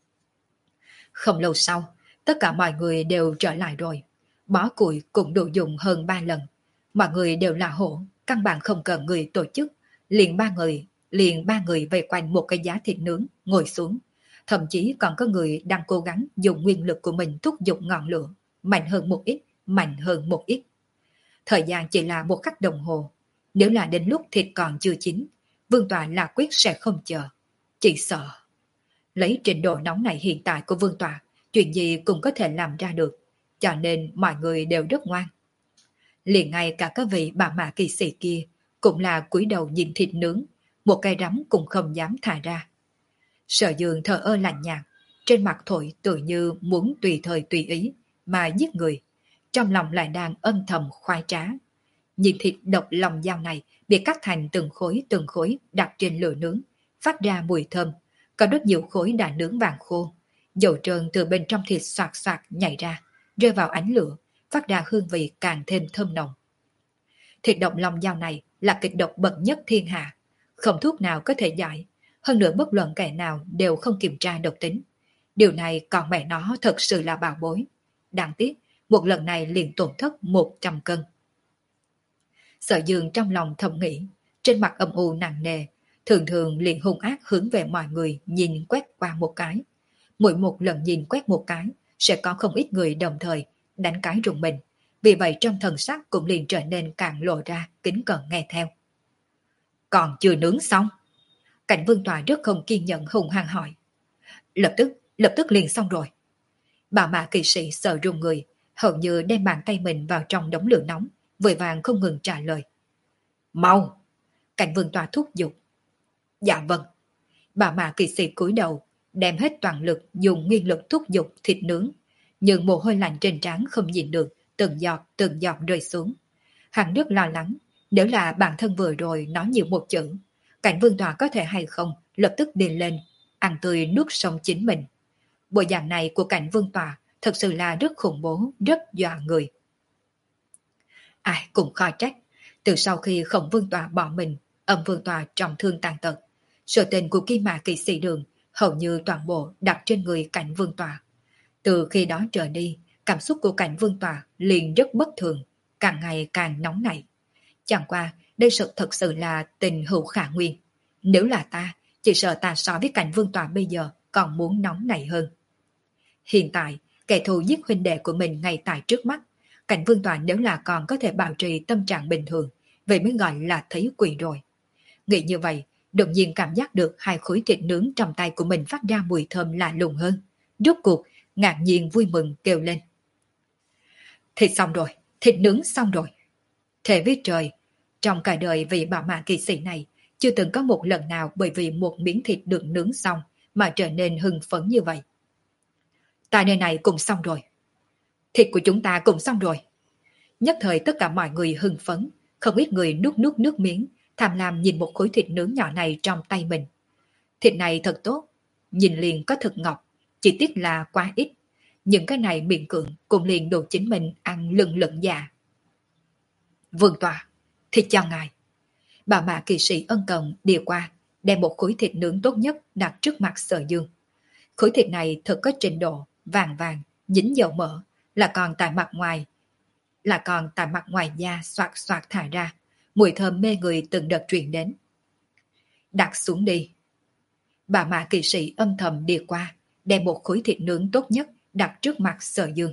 Không lâu sau, tất cả mọi người đều trở lại rồi. Bó củi cũng đủ dùng hơn ba lần. Mọi người đều là hổ, căn bản không cần người tổ chức. Liền ba người, liền ba người vây quanh một cái giá thịt nướng, ngồi xuống. Thậm chí còn có người đang cố gắng dùng nguyên lực của mình thúc giục ngọn lửa, mạnh hơn một ít, mạnh hơn một ít. Thời gian chỉ là một khắc đồng hồ. Nếu là đến lúc thịt còn chưa chín, Vương Tọa là quyết sẽ không chờ. Chỉ sợ. Lấy trình độ nóng này hiện tại của Vương Tọa, chuyện gì cũng có thể làm ra được. Cho nên mọi người đều rất ngoan. Liền ngay cả các vị bà mạ kỳ sĩ kia cũng là cúi đầu nhìn thịt nướng, một cây rắm cũng không dám thả ra. Sở Dương thờ ơ lạnh nhạt, trên mặt thổi tự như muốn tùy thời tùy ý mà giết người, trong lòng lại đang âm thầm khoái trá. Nhìn thịt độc lòng dao này bị cắt thành từng khối từng khối đặt trên lửa nướng, phát ra mùi thơm, có rất nhiều khối đã nướng vàng khô, dầu trơn từ bên trong thịt xoạc xoạc nhảy ra, rơi vào ánh lửa, phát ra hương vị càng thêm thơm nồng. Thịt động lòng dao này là kịch độc bậc nhất thiên hạ, không thuốc nào có thể giải, hơn nữa bất luận kẻ nào đều không kiểm tra độc tính. Điều này còn mẹ nó thật sự là bảo bối. Đáng tiếc, một lần này liền tổn thất một trăm cân. Sở Dương trong lòng thầm nghĩ, trên mặt âm u nặng nề, thường thường liền hung ác hướng về mọi người nhìn quét qua một cái. Mỗi một lần nhìn quét một cái, sẽ có không ít người đồng thời đánh cái rùng mình. Vì vậy trong thần sắc cũng liền trở nên càng lộ ra kính cẩn nghe theo. Còn chưa nướng xong? Cảnh Vương Tòa rất không kiên nhẫn hùng hăng hỏi. Lập tức, lập tức liền xong rồi. Bà mã kỵ sĩ sợ run người, hầu như đem bàn tay mình vào trong đống lửa nóng, vội vàng không ngừng trả lời. Mau! Cảnh Vương Tòa thúc giục. Dạ vâng. Bà mã kỵ sĩ cúi đầu, đem hết toàn lực dùng nguyên lực thúc giục thịt nướng, nhưng mồ hôi lạnh trên trán không nhìn được, từng giọt từng giọt rơi xuống. Hắn rất lo lắng, nếu là bản thân vừa rồi nói nhiều một chữ, Cảnh Vương Tòa có thể hay không lập tức đi lên, ăn tươi nuốt sống chính mình. Bộ dạng này của Cảnh Vương Tòa thật sự là rất khủng bố, rất dọa người. Ai cũng khó trách, từ sau khi Khổng Vương Tòa bỏ mình, Âm Vương Tòa trọng thương tàn tật, sự tình của Kim Mã Kỵ Sĩ Đường hầu như toàn bộ đặt trên người Cảnh Vương Tòa. Từ khi đó trở đi, cảm xúc của Cảnh Vương Tòa liền rất bất thường, càng ngày càng nóng nảy. Chẳng qua, đây sự thật sự là tình hữu khả nguyên. Nếu là ta, chỉ sợ ta so với Cảnh Vương Tòa bây giờ còn muốn nóng nảy hơn. Hiện tại, kẻ thù giết huynh đệ của mình ngay tại trước mắt. Cảnh Vương Tòa nếu là còn có thể bảo trì tâm trạng bình thường, vậy mới gọi là thấy quỷ rồi. Nghĩ như vậy, đột nhiên cảm giác được hai khối thịt nướng trong tay của mình phát ra mùi thơm lạ lùng hơn. Rốt cuộc, ngạc nhiên vui mừng kêu lên. Thịt xong rồi, thịt nướng xong rồi. Thề với trời, trong cả đời vị bảo mã kỵ sĩ này, chưa từng có một lần nào bởi vì một miếng thịt được nướng xong mà trở nên hưng phấn như vậy. Tại nơi này cũng xong rồi. Thịt của chúng ta cũng xong rồi. Nhất thời tất cả mọi người hưng phấn, không ít người nuốt nuốt nước miếng, tham lam nhìn một khối thịt nướng nhỏ này trong tay mình. Thịt này thật tốt, nhìn liền có thực ngọt, chỉ tiếc là quá ít. Những cái này miệng cưỡng cũng liền đồ chính mình ăn lừng lững dạ. Vương Tòa, thịt cho ngài. Bà mã kỵ sĩ ân cần đi qua, đem một khối thịt nướng tốt nhất đặt trước mặt Sở Dương. Khối thịt này thật có trình độ vàng vàng, dính dầu mỡ, là còn tại mặt ngoài, là còn tại mặt ngoài da xoạt xoạt thả ra, mùi thơm mê người từng đợt truyền đến. Đặt xuống đi. Bà mã kỵ sĩ âm thầm đi qua, đem một khối thịt nướng tốt nhất đặt trước mặt Sở Dương.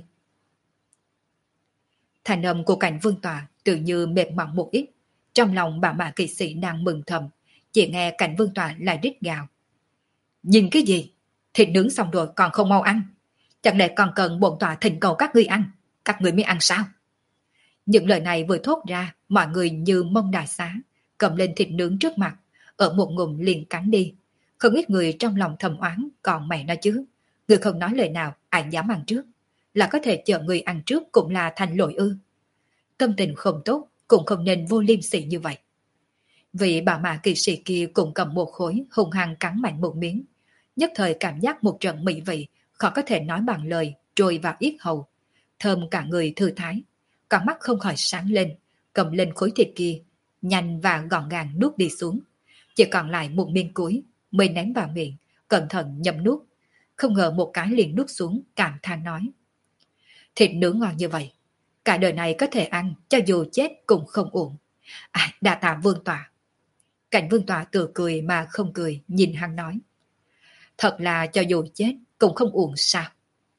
Thành âm của Cảnh Vương Tòa tự như mềm mỏng một ít, trong lòng bà mã kỵ sĩ đang mừng thầm, chỉ nghe Cảnh Vương Tòa lại rít gào. Nhìn cái gì? Thịt nướng xong rồi còn không mau ăn. Chẳng lẽ còn cần bổn tòa thỉnh cầu các ngươi ăn, các ngươi mới ăn sao? Những lời này vừa thốt ra, mọi người như mông đại xá, cầm lên thịt nướng trước mặt, ở một ngụm liền cắn đi. Không ít người trong lòng thầm oán, còn mẹ nó chứ. Người không nói lời nào, ai dám ăn trước. Là có thể chờ người ăn trước cũng là thành lỗi ư. Tâm tình không tốt, cũng không nên vô liêm sỉ như vậy. Vị bà mã kỵ sĩ kia cũng cầm một khối, hung hăng cắn mạnh một miếng. Nhất thời cảm giác một trận mỹ vị, khó có thể nói bằng lời, trôi vào yết hầu. Thơm cả người thư thái, con mắt không khỏi sáng lên, cầm lên khối thịt kia, nhanh và gọn gàng nuốt đi xuống. Chỉ còn lại một miếng cuối, mới ném vào miệng, cẩn thận nhấm nuốt. Không ngờ một cái liền nuốt xuống, cảm than nói. Thịt nướng ngon như vậy, cả đời này có thể ăn, cho dù chết cũng không uổng. À, đa tạ Vương Tòa. Cảnh Vương Tòa tự cười mà không cười, nhìn hắn nói. Thật là cho dù chết cũng không uổng sao.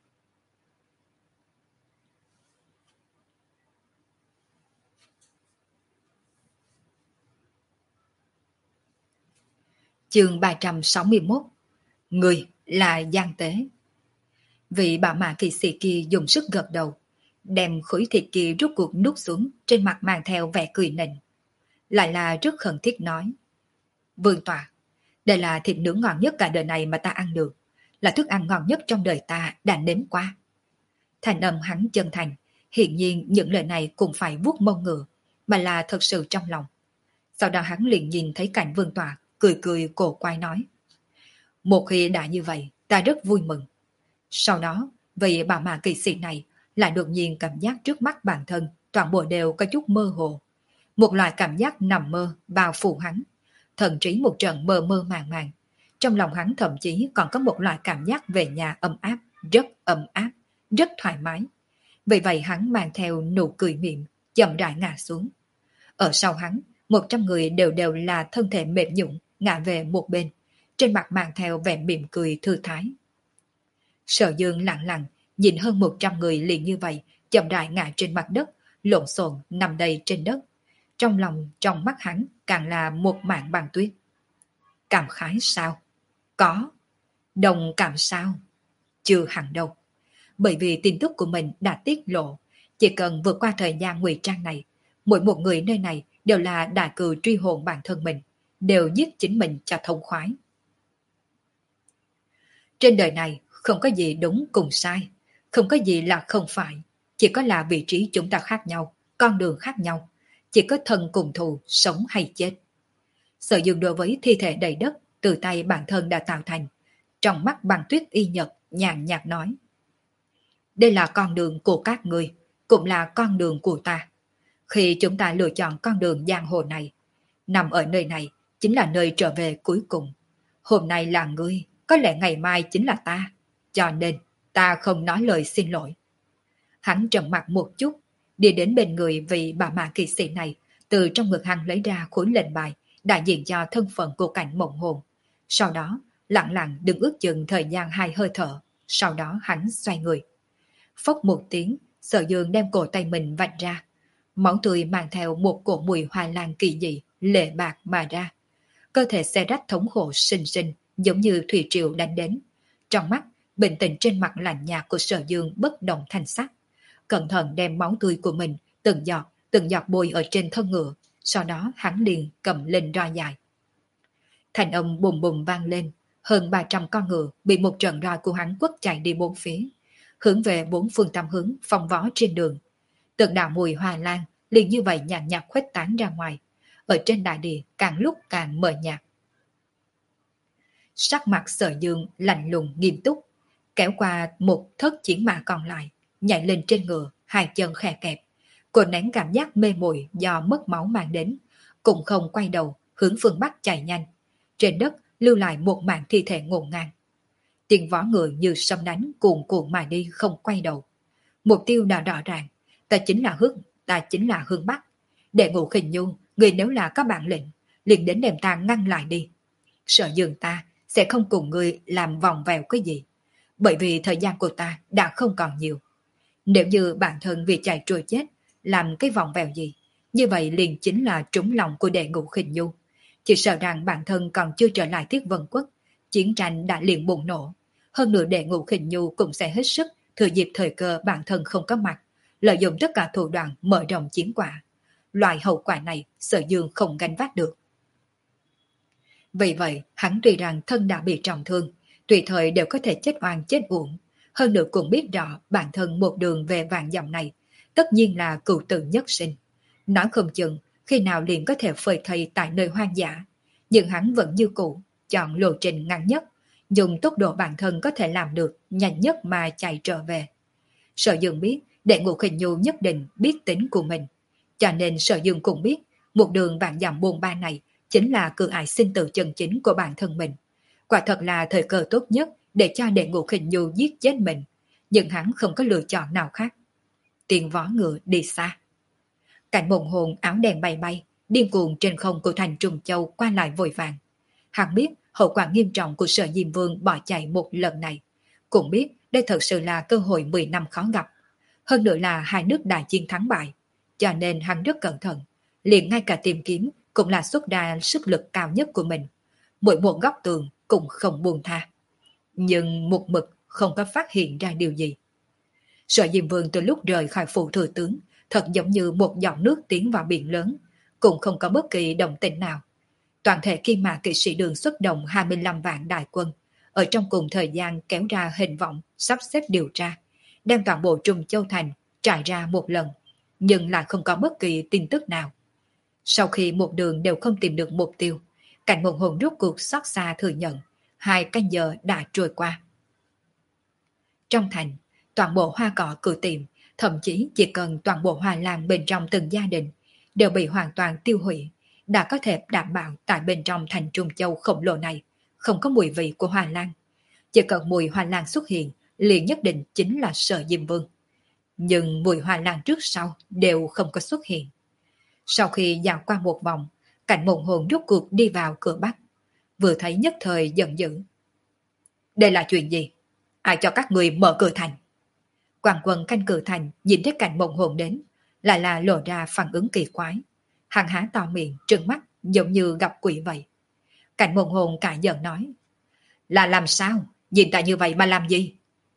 Chương ba trăm sáu mươi mốt. Người là gian tế. Vị bà mã kỵ sĩ kia dùng sức gật đầu, đem khối thịt kia rút cuộc nuốt xuống, trên mặt mang theo vẻ cười nịnh. Lại là rất khẩn thiết nói. Vương Tòa, đây là thịt nướng ngon nhất cả đời này mà ta ăn được, là thức ăn ngon nhất trong đời ta đã nếm qua. Thành âm hắn chân thành, hiển nhiên những lời này cũng phải vuốt mông ngựa, mà là thật sự trong lòng. Sau đó hắn liền nhìn thấy Cảnh Vương Tòa, cười cười cổ quay nói. Một khi đã như vậy, ta rất vui mừng. Sau đó, vị bà mã kỵ sĩ này lại đột nhiên cảm giác trước mắt bản thân, toàn bộ đều có chút mơ hồ. Một loại cảm giác nằm mơ bao phủ hắn, thần trí một trận mơ mơ màng màng. Trong lòng hắn thậm chí còn có một loại cảm giác về nhà ấm áp, rất ấm áp, rất thoải mái. Vì vậy hắn mang theo nụ cười mỉm, chậm rãi ngã xuống. Ở sau hắn, một trăm người đều đều là thân thể mềm nhũn ngã về một bên, trên mặt mang theo vẻ mỉm cười thư thái. Sở Dương lặng lặng nhìn hơn một trăm người liền như vậy, chậm rãi ngã trên mặt đất, lộn xộn nằm đầy trên đất. Trong lòng, trong mắt hắn càng là một mảng băng tuyết. Cảm khái sao? Có. Đồng cảm sao? Chưa hẳn đâu. Bởi vì tin tức của mình đã tiết lộ, chỉ cần vượt qua thời gian ngụy trang này, mỗi một người nơi này đều là đại cừu truy hồn bản thân mình, đều giết chính mình cho thông khoái. Trên đời này không có gì đúng cùng sai, không có gì là không phải, chỉ có là vị trí chúng ta khác nhau, con đường khác nhau, chỉ có thân cùng thù, sống hay chết. Sở Dương đối với thi thể đầy đất từ tay bản thân đã tạo thành, trong mắt băng tuyết y nhật nhàn nhạt nói: đây là con đường của các người, cũng là con đường của ta. Khi chúng ta lựa chọn con đường giang hồ này, nằm ở nơi này chính là nơi trở về cuối cùng. Hôm nay là ngươi, có lẽ ngày mai chính là ta, cho nên ta không nói lời xin lỗi. Hắn trầm mặt một chút, đi đến bên người vị bà mã kỳ sĩ này, từ trong ngực hắn lấy ra khối lệnh bài đại diện cho thân phận của cảnh mộng hồn. Sau đó lặng lặng đứng ước chừng thời gian hai hơi thở, sau đó hắn xoay người. Phốc một tiếng, Sở Dương đem cổ tay mình vạch ra, máu tươi mang theo một cổ mùi hoa lan kỳ dị lệ bạc mà ra. Cơ thể xe rách thống khổ sinh sinh, giống như thủy triều đánh đến. Trong mắt, bình tĩnh trên mặt lạnh nhạt của Sở Dương bất động thanh sắc, cẩn thận đem máu tươi của mình từng giọt từng giọt bôi ở trên thân ngựa. Sau đó hắn liền cầm lên roi dài. Thành âm bùm bùm vang lên, hơn ba trăm con ngựa bị một trận roi của hắn quất chạy đi bốn phía, hướng về bốn phương tám hướng phong vó trên đường. Từng đạo mùi hoa lan liền như vậy nhàn nhạt khuếch tán ra ngoài, ở trên đại địa càng lúc càng mờ nhạt. Sắc mặt Sở Dương lạnh lùng nghiêm túc, kéo qua một thất chiến mã còn lại, nhảy lên trên ngựa, hai chân khẽ kẹp, cô nén cảm giác mê muội do mất máu mang đến, cũng không quay đầu hướng phương Bắc chạy nhanh. Trên đất lưu lại một mảng thi thể ngổn ngang. Tiếng vó ngựa như sấm đánh cuồn cuộn mà đi không quay đầu. Mục tiêu đã rõ ràng, ta chính là hướng, ta chính là hướng Bắc. Đệ Ngũ Khinh Nhu, người nếu là các bạn lệnh, liền đến đem ta ngăn lại đi. Sở Dương ta sẽ không cùng người làm vòng vèo cái gì, bởi vì thời gian của ta đã không còn nhiều. Nếu như bản thân vì chạy trôi chết làm cái vòng vèo gì, như vậy liền chính là trúng lòng của Đệ Ngũ Khinh Nhu. Chỉ sợ rằng bản thân còn chưa trở lại Thiết Vân Quốc, chiến tranh đã liền bùng nổ. Hơn nữa Đệ Ngũ Khinh Nhu cũng sẽ hết sức thừa dịp thời cơ bản thân không có mặt, lợi dụng tất cả thủ đoạn mở rộng chiến quả. Loại hậu quả này Sở Dương không gánh vác được. Vì vậy, hắn tuy rằng thân đã bị trọng thương, tùy thời đều có thể chết oan chết uổng. Hơn nữa cũng biết rõ bản thân một đường về vạn dặm này, tất nhiên là cựu tử nhất sinh. Nói không chừng, khi nào liền có thể phơi thây tại nơi hoang dã. Nhưng hắn vẫn như cũ, chọn lộ trình ngắn nhất, dùng tốc độ bản thân có thể làm được, nhanh nhất mà chạy trở về. Sở Dương biết, Đệ Ngũ Khinh Nhu nhất định biết tính của mình. Cho nên Sở Dương cũng biết, một đường vạn dặm buồn ba này chính là cửa ải sinh tử chân chính của bản thân mình. Quả thật là thời cơ tốt nhất để cho Đệ Ngũ Khinh Nhu giết chết mình, nhưng hắn không có lựa chọn nào khác. Tiếng vó ngựa đi xa. Cảnh Mộng Hồn áo đèn bay bay, điên cuồng trên không của thành Trùng Châu qua lại vội vàng. Hắn biết hậu quả nghiêm trọng của Sở Diêm Vương bỏ chạy một lần này, cũng biết đây thật sự là cơ hội mười năm khó gặp. Hơn nữa là hai nước đại chiến thắng bại, cho nên hắn rất cẩn thận, liền ngay cả tìm kiếm cũng là xuất ra sức lực cao nhất của mình. Mỗi một góc tường cũng không buông tha. Nhưng một mực không có phát hiện ra điều gì. Sở Diêm Vương từ lúc rời khỏi phủ thừa tướng, thật giống như một giọt nước tiến vào biển lớn, cũng không có bất kỳ động tĩnh nào. Toàn thể Kim Mã kỵ sĩ đường xuất động hai mươi lăm vạn đại quân, ở trong cùng thời gian kéo ra hình vọng, sắp xếp điều tra, đem toàn bộ Trùng Châu Thành trải ra một lần, nhưng lại không có bất kỳ tin tức nào. Sau khi một đường đều không tìm được mục tiêu, Cảnh Mộng Hồn rút cuộc xót xa thừa nhận, hai canh giờ đã trôi qua. Trong thành, toàn bộ hoa cỏ cửa tiệm, thậm chí chỉ cần toàn bộ hoa lan bên trong từng gia đình, đều bị hoàn toàn tiêu hủy, đã có thể đảm bảo tại bên trong thành Trung Châu khổng lồ này không có mùi vị của hoa lan. Chỉ cần mùi hoa lan xuất hiện, liền nhất định chính là Sở Diêm Vương. Nhưng mùi hoa lan trước sau đều không có xuất hiện. Sau khi dạo qua một vòng, Cảnh Mộng Hồn rút cuộc đi vào cửa Bắc. Vừa thấy nhất thời giận dữ. Đây là chuyện gì? Ai cho các người mở cửa thành? Quan quân canh cửa thành nhìn thấy Cảnh Mộng Hồn đến, lại là lộ ra phản ứng kỳ quái. Hắn há to miệng, trừng mắt, giống như gặp quỷ vậy. Cảnh Mộng Hồn cả giận nói. Là làm sao? Nhìn ta như vậy mà làm gì?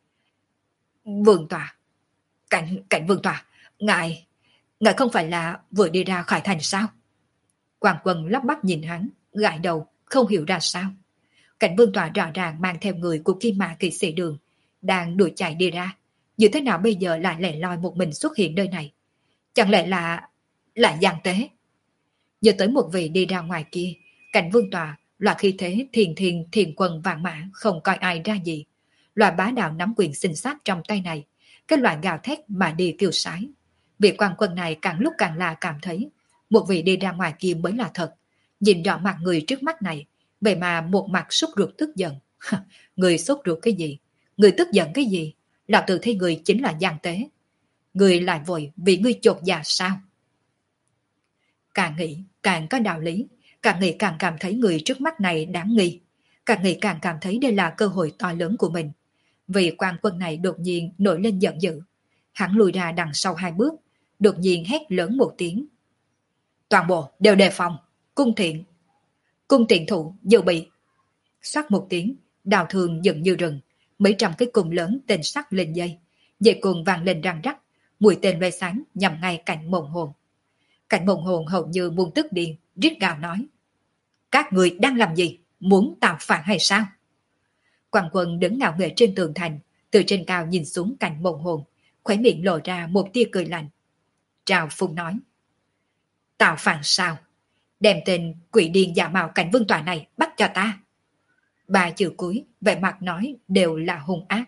Vương tòa. Cảnh, cảnh vương tòa. Ngài, ngài không phải là vừa đi ra khỏi thành sao? Quan quân lắp bắp nhìn hắn, gãi đầu, không hiểu ra sao. Cảnh vương tòa rõ ràng mang theo người của Kim Mã Kỵ Sĩ Đường, đang đuổi chạy đi ra. Như thế nào bây giờ lại lẻ loi một mình xuất hiện nơi này? Chẳng lẽ là... là gian tế? Nhớ tới một vị đi ra ngoài kia, Cảnh vương tòa loại khí thế thiền thiền thiền quân vạn mã không coi ai ra gì. Loại bá đạo nắm quyền sinh sát trong tay này, cái loại gào thét mà đi kêu sái. Vị quan quân này càng lúc càng là cảm thấy một vị đi ra ngoài kia mới là thật. Nhìn rõ mặt người trước mắt này, vậy mà một mặt sốt ruột tức giận. Người sốt ruột cái gì? Người tức giận cái gì? Lão tử thấy người chính là gian tế. Người lại vội vì ngươi chột dạ sao? Càng nghĩ càng có đạo lý, càng nghĩ càng cảm thấy người trước mắt này đáng nghi, càng nghĩ càng cảm thấy đây là cơ hội to lớn của mình. Vì quan quân này đột nhiên nổi lên giận dữ, hắn lùi ra đằng sau hai bước, đột nhiên hét lớn một tiếng. Toàn bộ đều đề phòng, cung thiện. Cung tiện thủ dự bị. Xoát một tiếng, đào thường dựng như rừng, mấy trăm cái cung lớn tên sắt lên dây, dây cung vang lên răng rắc, mũi tên loe sáng nhằm ngay Cảnh Mộng Hồn. Cảnh Mộng Hồn hầu như buông tức điên, rít gào nói. Các người đang làm gì? Muốn tạo phản hay sao? Quan quân đứng ngạo nghễ trên tường thành, từ trên cao nhìn xuống Cảnh Mộng Hồn, khóe miệng lộ ra một tia cười lạnh. Trào Phung nói. Tạo phản sao? Đem tên quỷ điên giả mạo Cảnh Vương tòa này bắt cho ta. Ba chữ cuối, vẻ mặt nói đều là hung ác.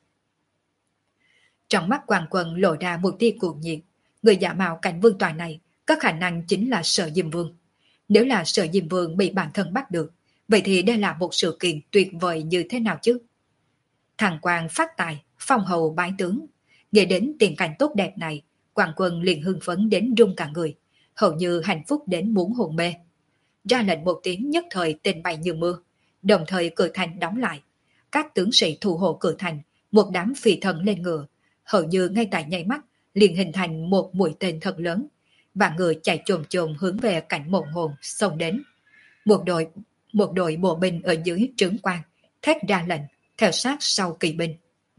Trong mắt quan quân lộ ra một tia cuồng nhiệt, người giả mạo Cảnh Vương tòa này có khả năng chính là Sở Diêm Vương. Nếu là Sở Diêm Vương bị bản thân bắt được, vậy thì đây là một sự kiện tuyệt vời như thế nào chứ? Thằng quan phát tài, phong hầu bái tướng. Nghe đến tiền cảnh tốt đẹp này, quan quân liền hưng phấn đến run cả người, hầu như hạnh phúc đến muốn hồn mê. Ra lệnh một tiếng nhất thời tên bay như mưa, đồng thời cửa thành đóng lại. Các tướng sĩ thủ hộ cửa thành, một đám phi thần lên ngựa, hầu như ngay tại nháy mắt liền hình thành một mũi tên thật lớn, và người chạy chồm chồm hướng về Cảnh Mộng Hồn xông đến. Một đội một đội bộ binh ở dưới trướng quan thét ra lệnh, theo sát sau kỳ binh.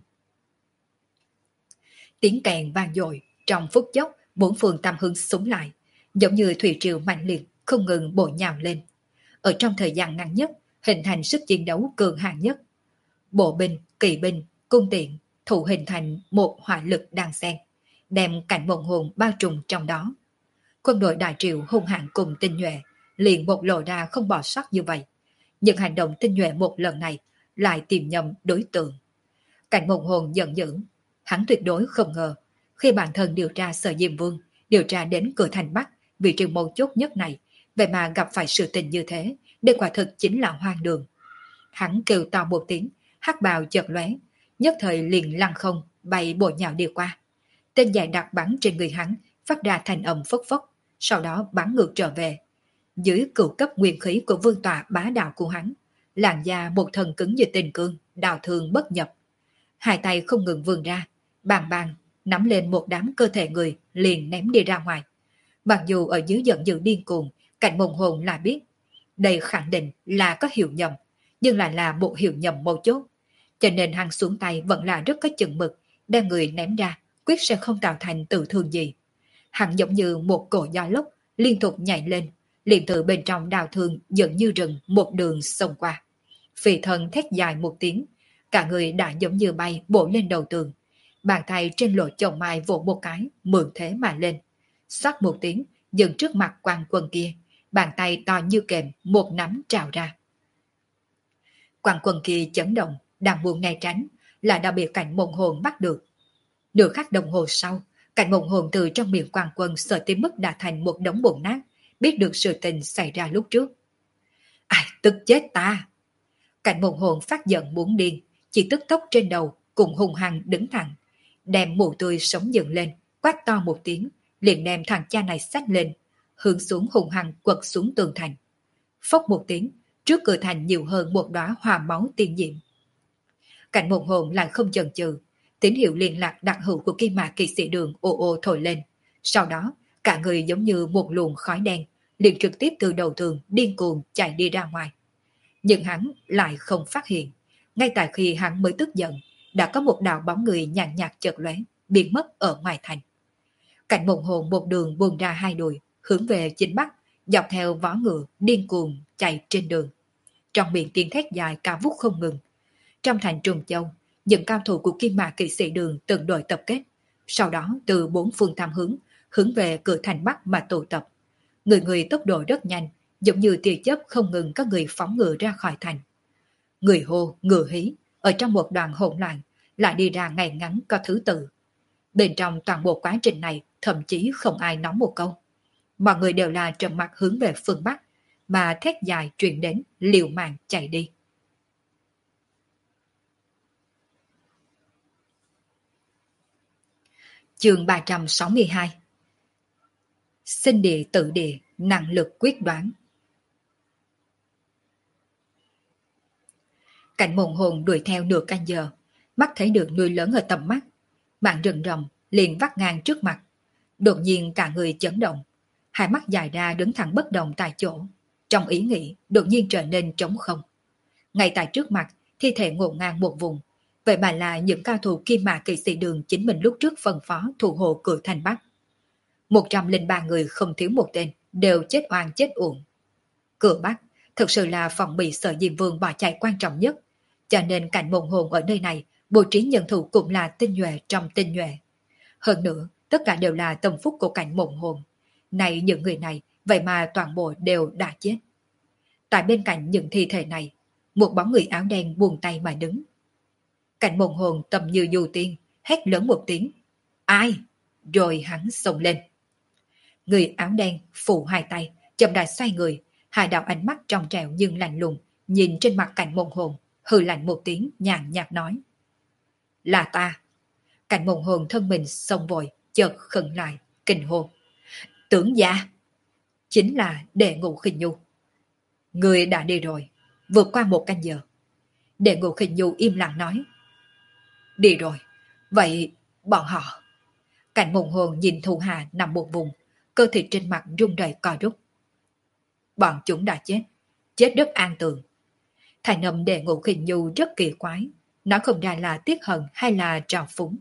Tiếng kèn vang dội, trong phút chốc bốn phương tam hướng súng lại, giống như thủy triều mạnh liệt không ngừng bổ nhào lên. Ở trong thời gian ngắn nhất, hình thành sức chiến đấu cường hãn nhất. Bộ binh, kỳ binh, cung tiện thủ hình thành một hỏa lực đan xen, đem Cảnh Mộng Hồn bao trùm trong đó. Quân đội Đại Triệu hung hãn cùng tinh nhuệ, liền bộc lộ ra không bỏ sót như vậy. Nhưng hành động tinh nhuệ một lần này lại tìm nhầm đối tượng. Cảnh Mộng Hồn giận dữ, hắn tuyệt đối không ngờ khi bản thân điều tra Sở Diêm Vương, điều tra đến cửa thành Bắc, vị trí mấu chốt nhất này, vậy mà gặp phải sự tình như thế, đây quả thực chính là hoang đường. Hắn kêu to một tiếng, hắc bào chợt lóe, nhất thời liền lăn không bay bổ nhào đi qua. Tên dài đặc bắn trên người hắn, phát ra thành âm phốc phốc, sau đó bắn ngược trở về. Dưới cửu cấp nguyên khí của vương tọa bá đạo của hắn, làn da một thần cứng như tình cương, đào thương bất nhập. Hai tay không ngừng vươn ra, bàng bàng nắm lên một đám cơ thể người, liền ném đi ra ngoài. Mặc dù ở dưới giận dữ điên cuồng, Cảnh Mộng Hồn là biết đây khẳng định là có hiểu nhầm, nhưng lại là một hiểu nhầm mấu chốt, cho nên hắn xuống tay vẫn là rất có chừng mực, đem người ném ra quyết sẽ không tạo thành tự thương gì. Hắn giống như một cổ gió lốc liên tục nhảy lên, liền từ bên trong đào thương dẫn như rừng một đường xông qua. Phi thân thét dài một tiếng, cả người đã giống như bay bổ lên đầu tường, bàn tay trên lỗ chồng mai vỗ một cái, mượn thế mà lên. Xoát một tiếng, dừng trước mặt quan quân kia, bàn tay to như kềm, một nắm trào ra. Quan quân kia chấn động, đang buông ngay tránh, là đã bị Cảnh Mộng Hồn bắt được. Nửa khắc đồng hồ sau, Cảnh Mộng Hồn từ trong miệng Quan Quân sợ tới mức đã thành một đống bùn nát, biết được sự tình xảy ra lúc trước. Ai tức chết ta! Cảnh Mộng Hồn phát giận muốn điên, chỉ tức tốc trên đầu cùng hùng hăng đứng thẳng, đem mù tươi sống dựng lên, quát to một tiếng, liền đem thằng cha này xách lên, hướng xuống hùng hăng quật xuống tường thành. Phốc một tiếng, trước cửa thành nhiều hơn một đóa hoa máu tiên diệm. Cảnh Mộng Hồn lại không chần chừ, tín hiệu liên lạc đặc hữu của Kim Mã Kỵ Sĩ Đường ồ ồ thổi lên, sau đó cả người giống như một luồng khói đen, liền trực tiếp từ đầu tường điên cuồng chạy đi ra ngoài. Nhưng hắn lại không phát hiện, ngay tại khi hắn mới tức giận, đã có một đạo bóng người nhàn nhạt chợt lóe, biến mất ở ngoài thành. Cảnh Mộng Hồn một đường buông ra hai đùi, hướng về chính bắc, dọc theo vó ngựa điên cuồng chạy trên đường. Trong miệng tiếng thét dài cao vút không ngừng. Trong thành Trùng Châu, những cao thủ của Kim Mã Kỵ Sĩ Đường từng đội tập kết, sau đó từ bốn phương tám hướng hướng về cửa thành bắc mà tụ tập. Người người tốc độ rất nhanh, giống như tia chớp không ngừng các người phóng ngựa ra khỏi thành. Người hô, ngựa hí, ở trong một đoàn hỗn loạn, lại đi ra ngày ngắn có thứ tự. Bên trong toàn bộ quá trình này, thậm chí không ai nói một câu. Mọi người đều là trầm mặt hướng về phương Bắc, mà thét dài truyền đến, liều mạng chạy đi. Chương ba trăm sáu mươi hai. Sinh địa tự địa, năng lực quyết đoán. Cảnh Mộng Hồn đuổi theo nửa canh giờ, mắt thấy được núi lớn ở tầm mắt, mảng rừng rậm liền vắt ngang trước mặt. Đột nhiên cả người chấn động, hai mắt dài ra đứng thẳng bất động tại chỗ, trong ý nghĩ đột nhiên trở nên trống không. Ngay tại trước mặt, thi thể ngổn ngang một vùng, vậy mà là những cao thủ Kim Mã Kỵ Sĩ Đường chính mình lúc trước phân phó thủ hộ cửa thành Bắc. Một trăm linh ba người không thiếu một tên, đều chết oan chết uổng. Cửa Bắc thực sự là phòng bị Sở Diêm Vương bỏ chạy quan trọng nhất, cho nên Cảnh Mộng Hồn ở nơi này bố trí nhân thủ cũng là tinh nhuệ trong tinh nhuệ. Hơn nữa, tất cả đều là tâm phúc của Cảnh Mộng Hồn. Này những người này, vậy mà toàn bộ đều đã chết. Tại bên cạnh những thi thể này, một bóng người áo đen buông tay mà đứng. Cảnh Mộng Hồn tầm như du tiên, hét lớn một tiếng. Ai? Rồi hắn xông lên. Người áo đen phủ hai tay, chậm rãi xoay người, hai đạo ánh mắt trong trẻo nhưng lạnh lùng, nhìn trên mặt Cảnh Mộng Hồn, hừ lạnh một tiếng nhàn nhạt nói. Là ta. Cảnh Mộng Hồn thân mình xông vội, chợt khựng lại, kinh hồn. Tưởng gia. Chính là Đệ Ngũ Khinh Nhu. Người đã đi rồi, vượt qua một canh giờ. Đệ Ngũ Khinh Nhu im lặng nói. Đi rồi, vậy bọn họ. Cảnh Mộng Hồn nhìn thủ hạ nằm một vùng, cơ thịt trên mặt run rẩy co rút. Bọn chúng đã chết, chết rất an tường. Thành âm Đệ Ngũ Khinh Nhu rất kỳ quái, nó không ra là tiếc hận hay là trào phúng.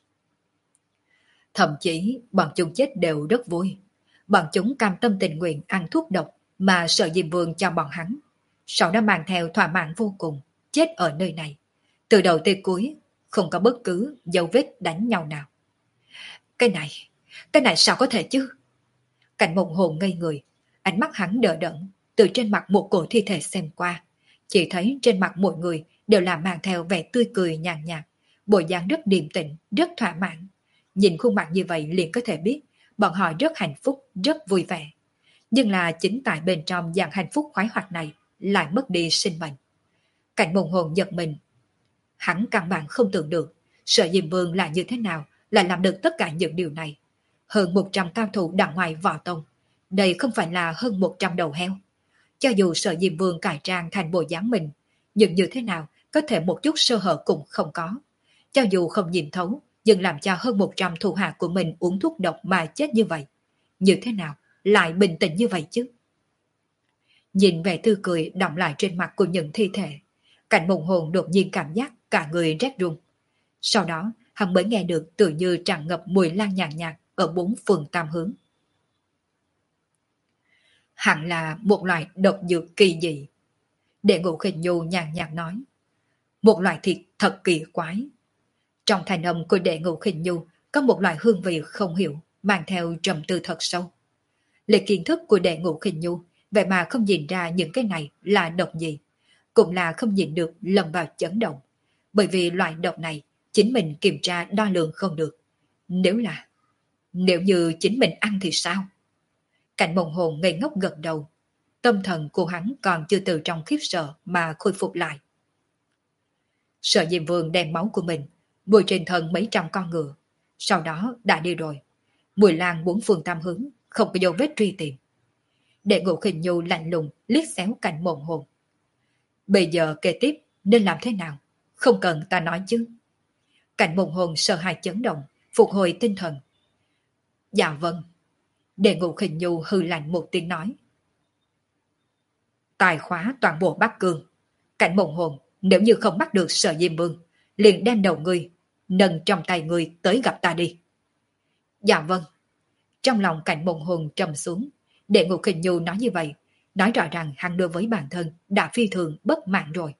Thậm chí bọn chúng chết đều rất vui. Bọn chúng cam tâm tình nguyện ăn thuốc độc mà Sở Diêm Vương cho bọn hắn, sau đó mang theo thỏa mãn vô cùng, chết ở nơi này. Từ đầu tới cuối, không có bất cứ dấu vết đánh nhau nào. Cái này, cái này sao có thể chứ? Cảnh Mộng Hồn ngây người, ánh mắt hắn đờ đẫn, từ trên mặt một cổ thi thể xem qua. Chỉ thấy trên mặt mỗi người đều là mang theo vẻ tươi cười nhàn nhạt, bộ dáng rất điềm tĩnh, rất thỏa mãn. Nhìn khuôn mặt như vậy liền có thể biết bọn họ rất hạnh phúc, rất vui vẻ. Nhưng là chính tại bên trong dạng hạnh phúc khoái hoạt này lại mất đi sinh mệnh. Cảnh Mộng Hồn giật mình. Hắn căn bản không tưởng được Sở Diêm Vương là như thế nào lại làm được tất cả những điều này. Hơn một trăm cao thủ đằng ngoài võ tông, đây không phải là hơn một trăm đầu heo. Cho dù Sở Diêm Vương cải trang thành bộ dáng mình, nhưng như thế nào có thể một chút sơ hở cũng không có. Cho dù không nhìn thấu, nhưng làm cho hơn một trăm thủ hạ của mình uống thuốc độc mà chết như vậy. Như thế nào lại bình tĩnh như vậy chứ? Nhìn vẻ tươi cười đọng lại trên mặt của những thi thể, Cảnh Mộng Hồn đột nhiên cảm giác cả người rét run. Sau đó hắn mới nghe được tự như tràn ngập mùi lan nhàn nhạt ở bốn phương tam hướng. Hẳn là một loại độc dược kỳ dị. Đệ Ngũ Khinh Nhu nhàn nhạt nói. Một loại thịt thật kỳ quái. Trong thanh âm của Đệ Ngũ Khinh Nhu có một loại hương vị không hiểu, mang theo trầm tư thật sâu. Lấy kiến thức của Đệ Ngũ Khinh Nhu, vậy mà không nhìn ra những cái này là độc gì, cũng là không nhìn được lầm vào chấn động. Bởi vì loại độc này chính mình kiểm tra đo lường không được. Nếu là Nếu như chính mình ăn thì sao? Cảnh Mộng Hồn ngây ngốc gật đầu. Tâm thần của hắn còn chưa từ trong khiếp sợ mà khôi phục lại. Sở Diêm Vương đem máu của mình bôi trên thân mấy trăm con ngựa, sau đó đã đi rồi. Mùi lan bốn phương tam hướng, không có dấu vết truy tìm. Đệ Ngũ Khinh Nhu lạnh lùng liếc xéo Cảnh Mộng Hồn. Bây giờ kế tiếp nên làm thế nào? Không cần ta nói chứ. Cảnh Mộng Hồn sợ hãi chấn động, phục hồi tinh thần. Dạ vâng. Đệ Ngũ Khinh Nhu hư lạnh một tiếng nói. Tài khóa toàn bộ Bắc Cương. Cảnh Mộng Hồn, nếu như không bắt được Sở Diêm Vương, liền đem đầu ngươi, nâng trong tay ngươi tới gặp ta đi. Dạ vâng. Trong lòng Cảnh Mộng Hồn trầm xuống. Đệ Ngũ Khinh Nhu nói như vậy, nói rõ rằng hắn đối với bản thân đã phi thường bất mãn rồi.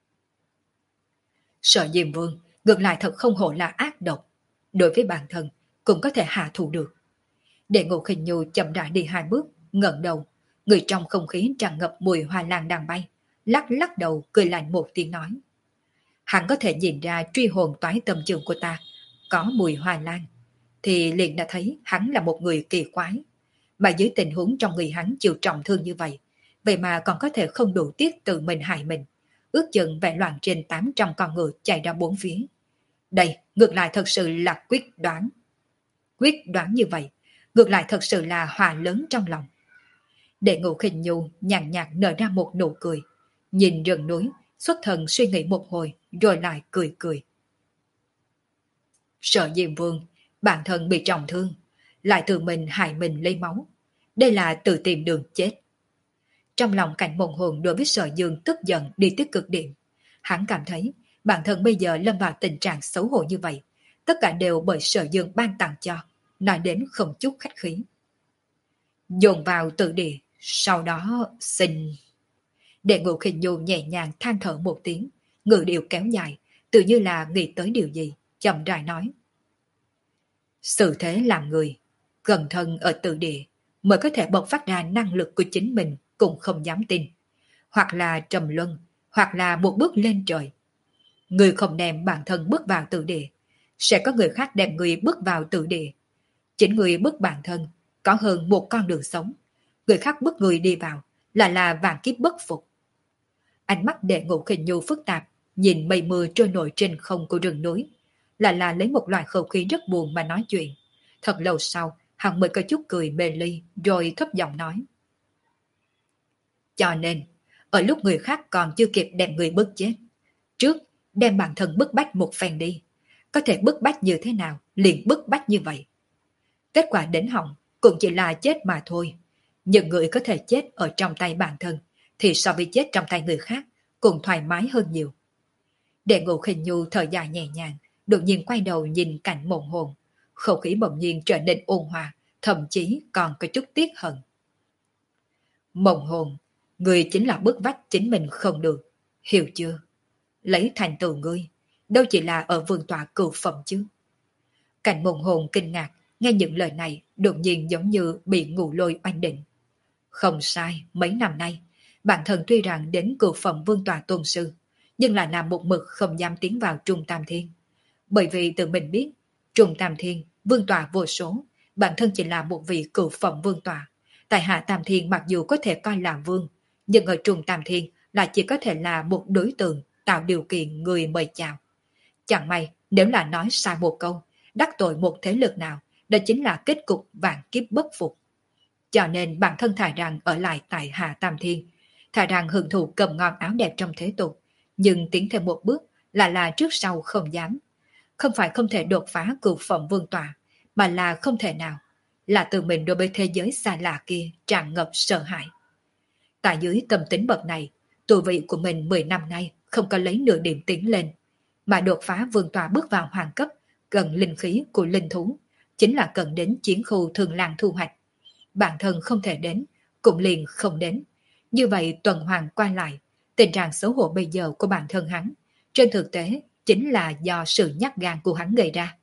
Sở Diêm Vương ngược lại thật không hổ là ác độc, đối với bản thân cũng có thể hạ thủ được. Đệ Ngũ Khinh Nhu chậm rãi đi hai bước, ngẩng đầu, người trong không khí tràn ngập mùi hoa lan đang bay, lắc lắc đầu cười lạnh một tiếng nói. Hắn có thể nhìn ra truy hồn toái tâm trường của ta có mùi hoa lan, thì liền đã thấy hắn là một người kỳ quái. Mà dưới tình huống trong người hắn chịu trọng thương như vậy, vậy mà còn có thể không đủ tiếc tự mình hại mình, ước chừng vẽ loạn trên tám trăm con ngựa chạy ra bốn phía. Đây, ngược lại thật sự là quyết đoán. Quyết đoán như vậy, ngược lại thật sự là hòa lớn trong lòng. Đệ Ngũ Khinh Nhu nhàn nhạt nở ra một nụ cười, nhìn rừng núi, xuất thần suy nghĩ một hồi, rồi lại cười cười. Sở Diêm Vương, bản thân bị trọng thương, lại tự mình hại mình lấy máu. Đây là tự tìm đường chết. Trong lòng Cảnh Mộng Hồn đối với Sở Dương tức giận đi tới cực điểm. Hắn cảm thấy bản thân bây giờ lâm vào tình trạng xấu hổ như vậy, tất cả đều bởi Sở Dương ban tặng cho, nói đến không chút khách khí. Dồn vào tự địa, sau đó xin... Đệ Ngũ Khinh Nhu nhẹ nhàng than thở một tiếng, ngữ điệu kéo dài, tự như là nghĩ tới điều gì, chậm rãi nói. Sự thế làm người, gần thân ở tự địa, mới có thể bộc phát ra năng lực của chính mình cũng không dám tin. Hoặc là trầm luân, hoặc là một bước lên trời. Người không đem bản thân bước vào tự địa, sẽ có người khác đem người bước vào tự địa. Chính người bước bản thân, có hơn một con đường sống. Người khác bước người đi vào, là là vạn kiếp bất phục. Ánh mắt Đệ Ngũ Khinh Nhu phức tạp, nhìn mây mưa trôi nổi trên không của rừng núi, là là lấy một loại khẩu khí rất buồn mà nói chuyện. Thật lâu sau, hắn mới có chút cười mê ly, rồi thấp giọng nói. Cho nên, ở lúc người khác còn chưa kịp đem người bức chết, trước đem bản thân bức bách một phen đi. Có thể bức bách như thế nào, liền bức bách như vậy. Kết quả đến hỏng, cũng chỉ là chết mà thôi. Những người có thể chết ở trong tay bản thân, thì so với chết trong tay người khác, cũng thoải mái hơn nhiều. Đệ Ngũ Khinh Nhu thở dài nhẹ nhàng, đột nhiên quay đầu nhìn Cảnh Mộng Hồn, khẩu khí bỗng nhiên trở nên ôn hòa, thậm chí còn có chút tiếc hận. Mộng Hồn, người chính là bức vách chính mình không được, hiểu chưa? Lấy thành tựu ngươi, đâu chỉ là ở vương tọa cửu phẩm chứ. Cảnh Mộng Hồn kinh ngạc, nghe những lời này đột nhiên giống như bị ngủ lôi oanh định. Không sai, mấy năm nay, bản thân tuy rằng đến cửu phẩm vương tọa tôn sư, nhưng là làm một mực không dám tiến vào Trung Tam Thiên. Bởi vì tự mình biết, Trung Tam Thiên, vương tọa vô số, bản thân chỉ là một vị cửu phẩm vương tọa. Tại Hạ Tam Thiên mặc dù có thể coi là vương, nhưng ở Trung Tam Thiên là chỉ có thể là một đối tượng tạo điều kiện người mời chào. Chẳng may, nếu là nói sai một câu, đắc tội một thế lực nào, đó chính là kết cục vạn kiếp bất phục. Cho nên bản thân thà rằng ở lại tại Hạ Tam Thiên, thà rằng hưởng thụ cầm ngon áo đẹp trong thế tục, nhưng tiến thêm một bước là là trước sau không dám. Không phải không thể đột phá cửu phẩm vương tọa, mà là không thể nào, là tự mình đối với thế giới xa lạ kia tràn ngập sợ hãi. Tại dưới tâm tính bậc này, tu vị của mình mười năm nay không có lấy nửa điểm tiến lên, mà đột phá vương tọa bước vào hoàng cấp, gần linh khí của linh thú, chính là cần đến chiến khu thường làng thu hoạch. Bản thân không thể đến, cũng liền không đến. Như vậy tuần hoàn qua lại, tình trạng xấu hổ bây giờ của bản thân hắn, trên thực tế chính là do sự nhát gan của hắn gây ra.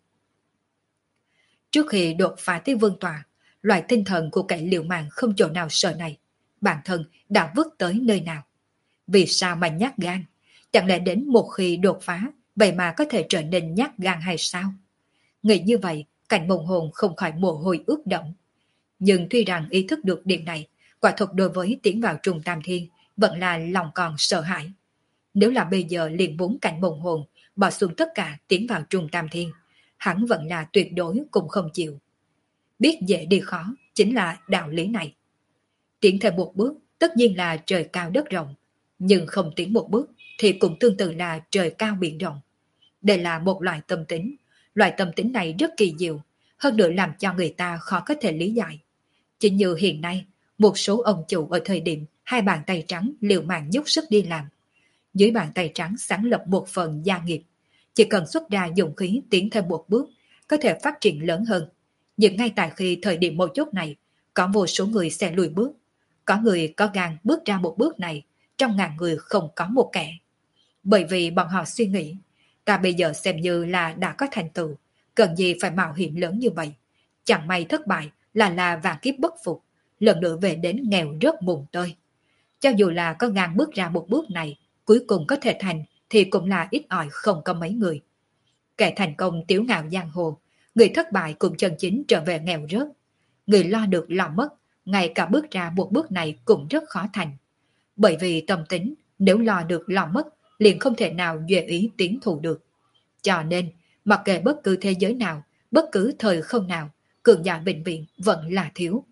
Trước khi đột phá tới vương tọa, loại tinh thần của kẻ liều mạng không chỗ nào sợ này, bản thân đã vứt tới nơi nào. Vì sao mà nhát gan? Chẳng lẽ đến một khi đột phá, vậy mà có thể trở nên nhát gan hay sao? Nghĩ như vậy, Cảnh Mộng Hồn không khỏi mồ hôi ướt đẫm. Nhưng tuy rằng ý thức được điểm này, quả thật đối với tiến vào trùng tam thiên vẫn là lòng còn sợ hãi. Nếu là bây giờ liền muốn Cảnh Mộng Hồn bỏ xuống tất cả tiến vào trùng tam thiên, hắn vẫn là tuyệt đối cũng không chịu. Biết dễ đi khó chính là đạo lý này. Tiến thêm một bước tất nhiên là trời cao đất rộng, nhưng không tiến một bước thì cũng tương tự là trời cao biển rộng. Đây là một loại tâm tính, loại tâm tính này rất kỳ diệu, hơn nữa làm cho người ta khó có thể lý giải. Chính như hiện nay, một số ông chủ ở thời điểm hai bàn tay trắng liều mạng dốc sức đi làm. Dưới bàn tay trắng sáng lập một phần gia nghiệp, chỉ cần xuất ra dụng khí tiến thêm một bước, có thể phát triển lớn hơn. Nhưng ngay tại khi thời điểm mấu chốt này, có vô số người sẽ lùi bước. Có người có gan bước ra một bước này, trong ngàn người không có một kẻ. Bởi vì bọn họ suy nghĩ, ta bây giờ xem như là đã có thành tựu, cần gì phải mạo hiểm lớn như vậy. Chẳng may thất bại là là vạn kiếp bất phục, lần nữa về đến nghèo rớt mùng tơi. Cho dù là có ngàn bước ra một bước này, cuối cùng có thể thành thì cũng là ít ỏi không có mấy người. Kẻ thành công tiếu ngạo giang hồ, người thất bại cũng chân chính trở về nghèo rớt. Người lo được lo mất, ngay cả bước ra một bước này cũng rất khó thành. Bởi vì tâm tính, nếu lo được lo mất, liền không thể nào duy ý tiến thủ được. Cho nên, mặc kệ bất cứ thế giới nào, bất cứ thời không nào, cường giả bệnh viện vẫn là thiếu.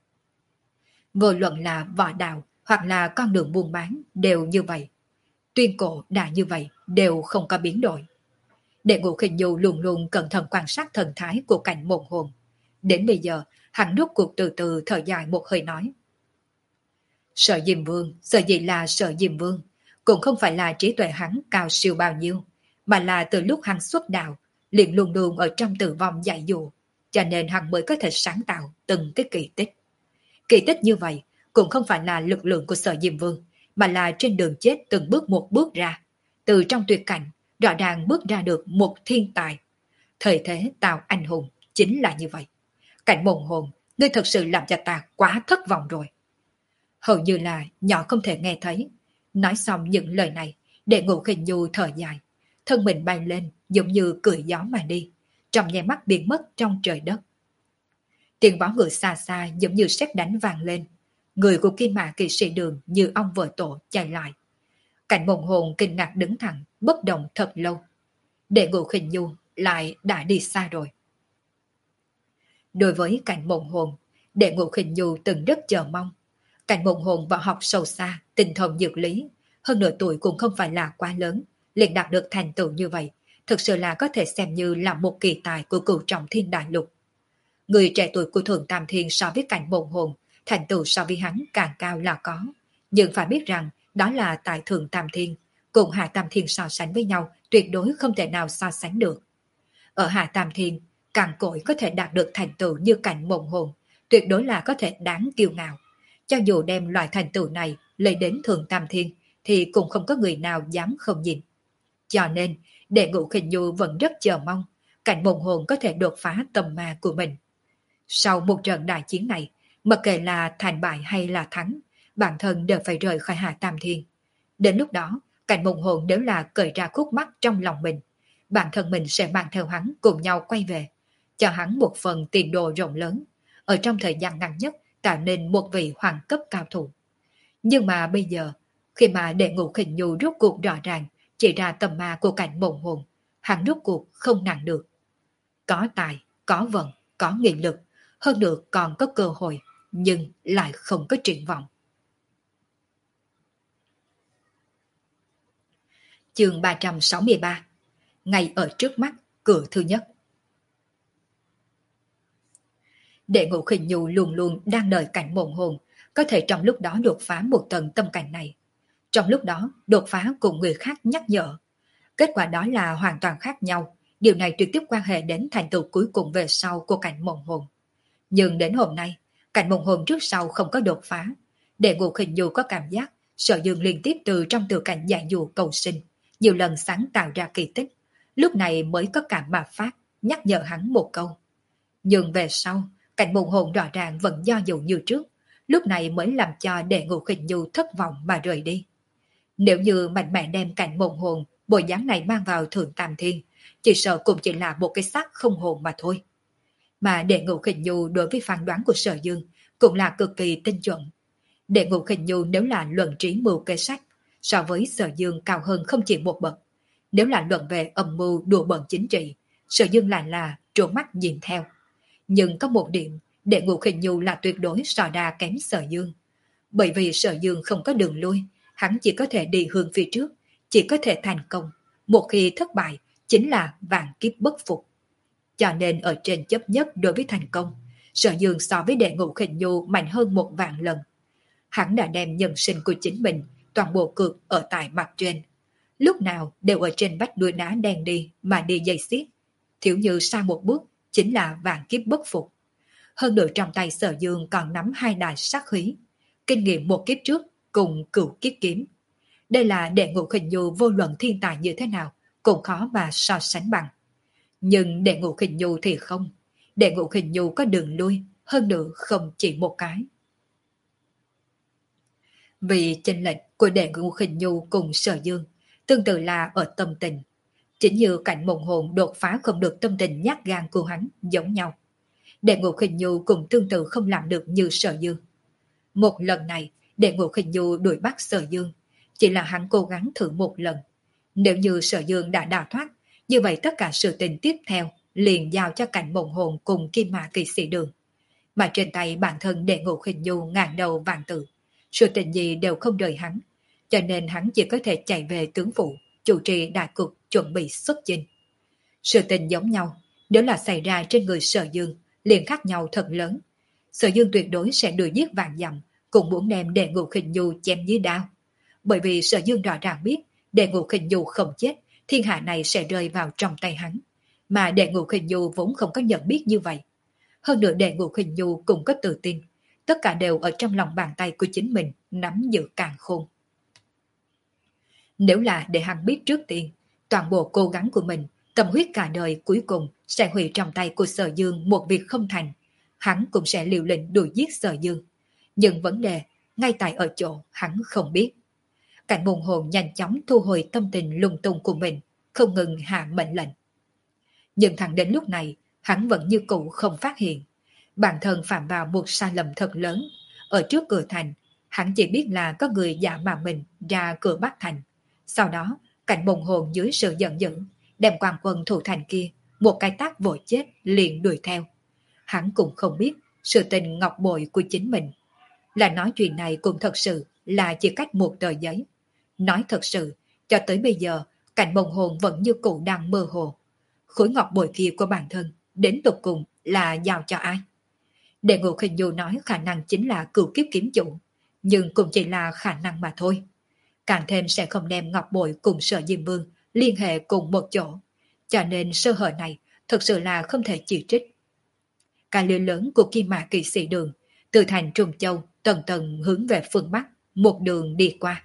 Vô luận là võ đạo hoặc là con đường buôn bán đều như vậy. Tuyên cổ đã như vậy, đều không có biến đổi. Đệ Ngũ Khinh Du luôn luôn cẩn thận quan sát thần thái của Cảnh Mộng Hồn. Đến bây giờ, hắn rốt cuộc từ từ thở dài một hơi nói. Sở Diêm Vương, sở gì là Sở Diêm Vương, cũng không phải là trí tuệ hắn cao siêu bao nhiêu, mà là từ lúc hắn xuất đạo, liền luôn luôn ở trong tử vong dạy dụ, cho nên hắn mới có thể sáng tạo từng cái kỳ tích. Kỳ tích như vậy cũng không phải là lực lượng của Sở Diêm Vương, mà là trên đường chết từng bước một bước ra. Từ trong tuyệt cảnh, rõ ràng bước ra được một thiên tài. Thời thế tạo anh hùng chính là như vậy. Cảnh Mộng Hồn, ngươi thật sự làm cho ta quá thất vọng rồi. Hầu như là nhỏ không thể nghe thấy. Nói xong những lời này, Đệ Ngũ Khinh Du thở dài, thân mình bay lên giống như cười gió mà đi, trong nháy mắt biến mất trong trời đất. Tiếng vó ngựa xa xa giống như sét đánh vang lên, người của Kim Mã Kỵ Sĩ Đường như ong vỡ tổ chạy lại. Cảnh Mộng Hồn kinh ngạc đứng thẳng, bất động thật lâu. Đệ Ngũ Khinh Du lại đã đi xa rồi. Đối với Cảnh Mộng Hồn, Đệ Ngũ Khinh Du từng rất chờ mong. Cảnh Mộng Hồn vào học sâu xa, tinh thông dược lý, hơn nửa tuổi cũng không phải là quá lớn, liền đạt được thành tựu như vậy, thực sự là có thể xem như là một kỳ tài của cửu trọng thiên đại lục. Người trẻ tuổi của Thượng Tam Thiên so với Cảnh Mộng Hồn, thành tựu so với hắn càng cao là có, nhưng phải biết rằng đó là tại Thượng Tam Thiên, cùng Hạ Tam Thiên so sánh với nhau tuyệt đối không thể nào so sánh được. Ở Hạ Tam Thiên, càng cội có thể đạt được thành tựu như Cảnh Mộng Hồn, tuyệt đối là có thể đáng kiêu ngạo. Cho dù đem loại thành tựu này lấy đến Thượng Tam Thiên, thì cũng không có người nào dám không nhìn. Cho nên, Đệ Ngũ Khinh Du vẫn rất chờ mong Cảnh Mộng Hồn có thể đột phá tầm ma của mình. Sau một trận đại chiến này, mặc kệ là thành bại hay là thắng, bản thân đều phải rời khỏi Hạ Tam Thiên. Đến lúc đó, Cảnh Mộng Hồn nếu là cởi ra khúc mắc trong lòng mình, bản thân mình sẽ mang theo hắn cùng nhau quay về, cho hắn một phần tiền đồ rộng lớn, ở trong thời gian ngắn nhất tạo nên một vị hoàng cấp cao thủ. Nhưng mà bây giờ, khi mà Đệ Ngũ Khinh Du rốt cuộc rõ ràng chỉ ra tầm ma của Cảnh Mộng Hồn, hắn rốt cuộc không nặng được. Có tài, có vận, có nghị lực, hơn nữa còn có cơ hội, nhưng lại không có triển vọng. Chương ba trăm sáu mươi ba. Ngay ở trước mắt, cửa thứ nhất. Đệ Ngũ Khinh Du luôn luôn đang đợi Cảnh Mộng Hồn có thể trong lúc đó đột phá một tầng tâm cảnh này. Trong lúc đó, đột phá cùng người khác nhắc nhở. Kết quả đó là hoàn toàn khác nhau. Điều này trực tiếp quan hệ đến thành tựu cuối cùng về sau của Cảnh Mộng Hồn. Nhưng đến hôm nay, Cảnh Mộng Hồn trước sau không có đột phá. Đệ Ngũ Khinh Du có cảm giác Sở Dương liên tiếp từ trong tự cảnh giải dụ cầu sinh, nhiều lần sáng tạo ra kỳ tích. Lúc này mới có cảm mà phát, nhắc nhở hắn một câu. Nhưng về sau, Cảnh Mộng Hồn rõ ràng vẫn do dự như trước, lúc này mới làm cho Đệ Ngũ Khinh Du thất vọng mà rời đi. Nếu như mạnh mẽ đem Cảnh Mộng Hồn bộ dáng này mang vào Thượng Tam Thiên, chỉ sợ cũng chỉ là một cái xác không hồn mà thôi. Mà Đệ Ngũ Khinh Nhu đối với phán đoán của Sở Dương cũng là cực kỳ tinh chuẩn. Đệ Ngũ Khinh Nhu nếu là luận trí mưu kế sách, so với Sở Dương cao hơn không chỉ một bậc. Nếu là luận về âm mưu đùa bẩn chính trị, Sở Dương lại là trố mắt nhìn theo. Nhưng có một điểm, Đệ Ngũ Khinh Nhu là tuyệt đối so đa kém Sở Dương. Bởi vì Sở Dương không có đường lui, hắn chỉ có thể đi hướng phía trước, chỉ có thể thành công. Một khi thất bại, chính là vạn kiếp bất phục. Cho nên ở trên chấp nhất đối với thành công, Sở Dương so với Đệ Ngũ Khinh Nhu mạnh hơn một vạn lần. Hắn đã đem nhân sinh của chính mình toàn bộ cược ở tại mặt trên. Lúc nào đều ở trên vách núi đá đen đi mà đi dây xiết. Thiếu như sai một bước chính là vạn kiếp bất phục. Hơn nữa trong tay Sở Dương còn nắm hai đài sát khí. Kinh nghiệm một kiếp trước cùng cửu kiếp kiếm. Đây là Đệ Ngũ Khinh Nhu vô luận thiên tài như thế nào cũng khó mà so sánh bằng. Nhưng Đệ Ngũ Khinh Nhu thì không. Đệ Ngũ Khinh Nhu có đường lui, hơn nữa không chỉ một cái. Vì chênh lệch của Đệ Ngũ Khinh Nhu cùng Sở Dương tương tự là ở tâm tình. Chính như cảnh mộng hồn đột phá không được tâm tình nhát gan của hắn giống nhau. Đệ Ngũ Khinh Nhu cũng tương tự không làm được như Sở Dương. Một lần này, Đệ Ngũ Khinh Nhu đuổi bắt Sở Dương, chỉ là hắn cố gắng thử một lần. Nếu như Sở Dương đã đào thoát, như vậy tất cả sự tình tiếp theo liền giao cho cảnh mộng hồn cùng Kim Mã Kỳ Sĩ Đường. Mà trên tay bản thân Đệ Ngũ Khinh Nhu ngàn đầu vạn tự, sự tình gì đều không đợi hắn, cho nên hắn chỉ có thể chạy về tướng phủ, chủ trì đại cục chuẩn bị xuất chinh. Sự tình giống nhau, nếu là xảy ra trên người Sở Dương, liền khác nhau thật lớn. Sở Dương tuyệt đối sẽ đuổi giết vạn dặm, cũng muốn đem Đệ Ngũ Khinh Nhu chém dưới đao. Bởi vì Sở Dương rõ ràng biết, Đệ Ngũ Khinh Nhu không chết, thiên hạ này sẽ rơi vào trong tay hắn. Mà Đệ Ngũ Khinh Nhu vốn không có nhận biết như vậy. Hơn nữa Đệ Ngũ Khinh Nhu cũng có tự tin, tất cả đều ở trong lòng bàn tay của chính mình, nắm giữ càn khôn. Nếu là để hắn biết trước tiên, toàn bộ cố gắng của mình, tâm huyết cả đời cuối cùng sẽ hủy trong tay của Sở Dương một việc không thành, hắn cũng sẽ liều lĩnh đuổi giết Sở Dương. Nhưng vấn đề, ngay tại ở chỗ hắn không biết. Cảnh môn hồn nhanh chóng thu hồi tâm tình lung tung của mình, không ngừng hạ mệnh lệnh. Nhưng thẳng đến lúc này, hắn vẫn như cũ không phát hiện. Bản thân phạm vào một sai lầm thật lớn. Ở trước cửa thành, hắn chỉ biết là có người giả mạo mình ra cửa Bắc Thành. Sau đó, cảnh môn hồn dưới sự giận dữ, đem quan quân thủ thành kia, một cái tác vội chết liền đuổi theo. Hắn cũng không biết sự tình ngọc bội của chính mình. Là nói chuyện này cũng thật sự là chỉ cách một tờ giấy. Nói thật sự, cho tới bây giờ, cảnh môn hồn vẫn như cũ đang mơ hồ. Khối ngọc bội kia của bản thân, đến tục cùng là giao cho ai? Đệ Ngũ Khinh Nhu nói khả năng chính là cửu kiếp kiếm chủ, nhưng cũng chỉ là khả năng mà thôi. Càng thêm sẽ không đem ngọc bội cùng Sở Diêm Vương liên hệ cùng một chỗ, cho nên sơ hở này thực sự là không thể chỉ trích. Cả lưới lớn của Kim Mã Kỳ Sĩ Đường, từ thành Trùng Châu tầng tầng hướng về phương Bắc, một đường đi qua.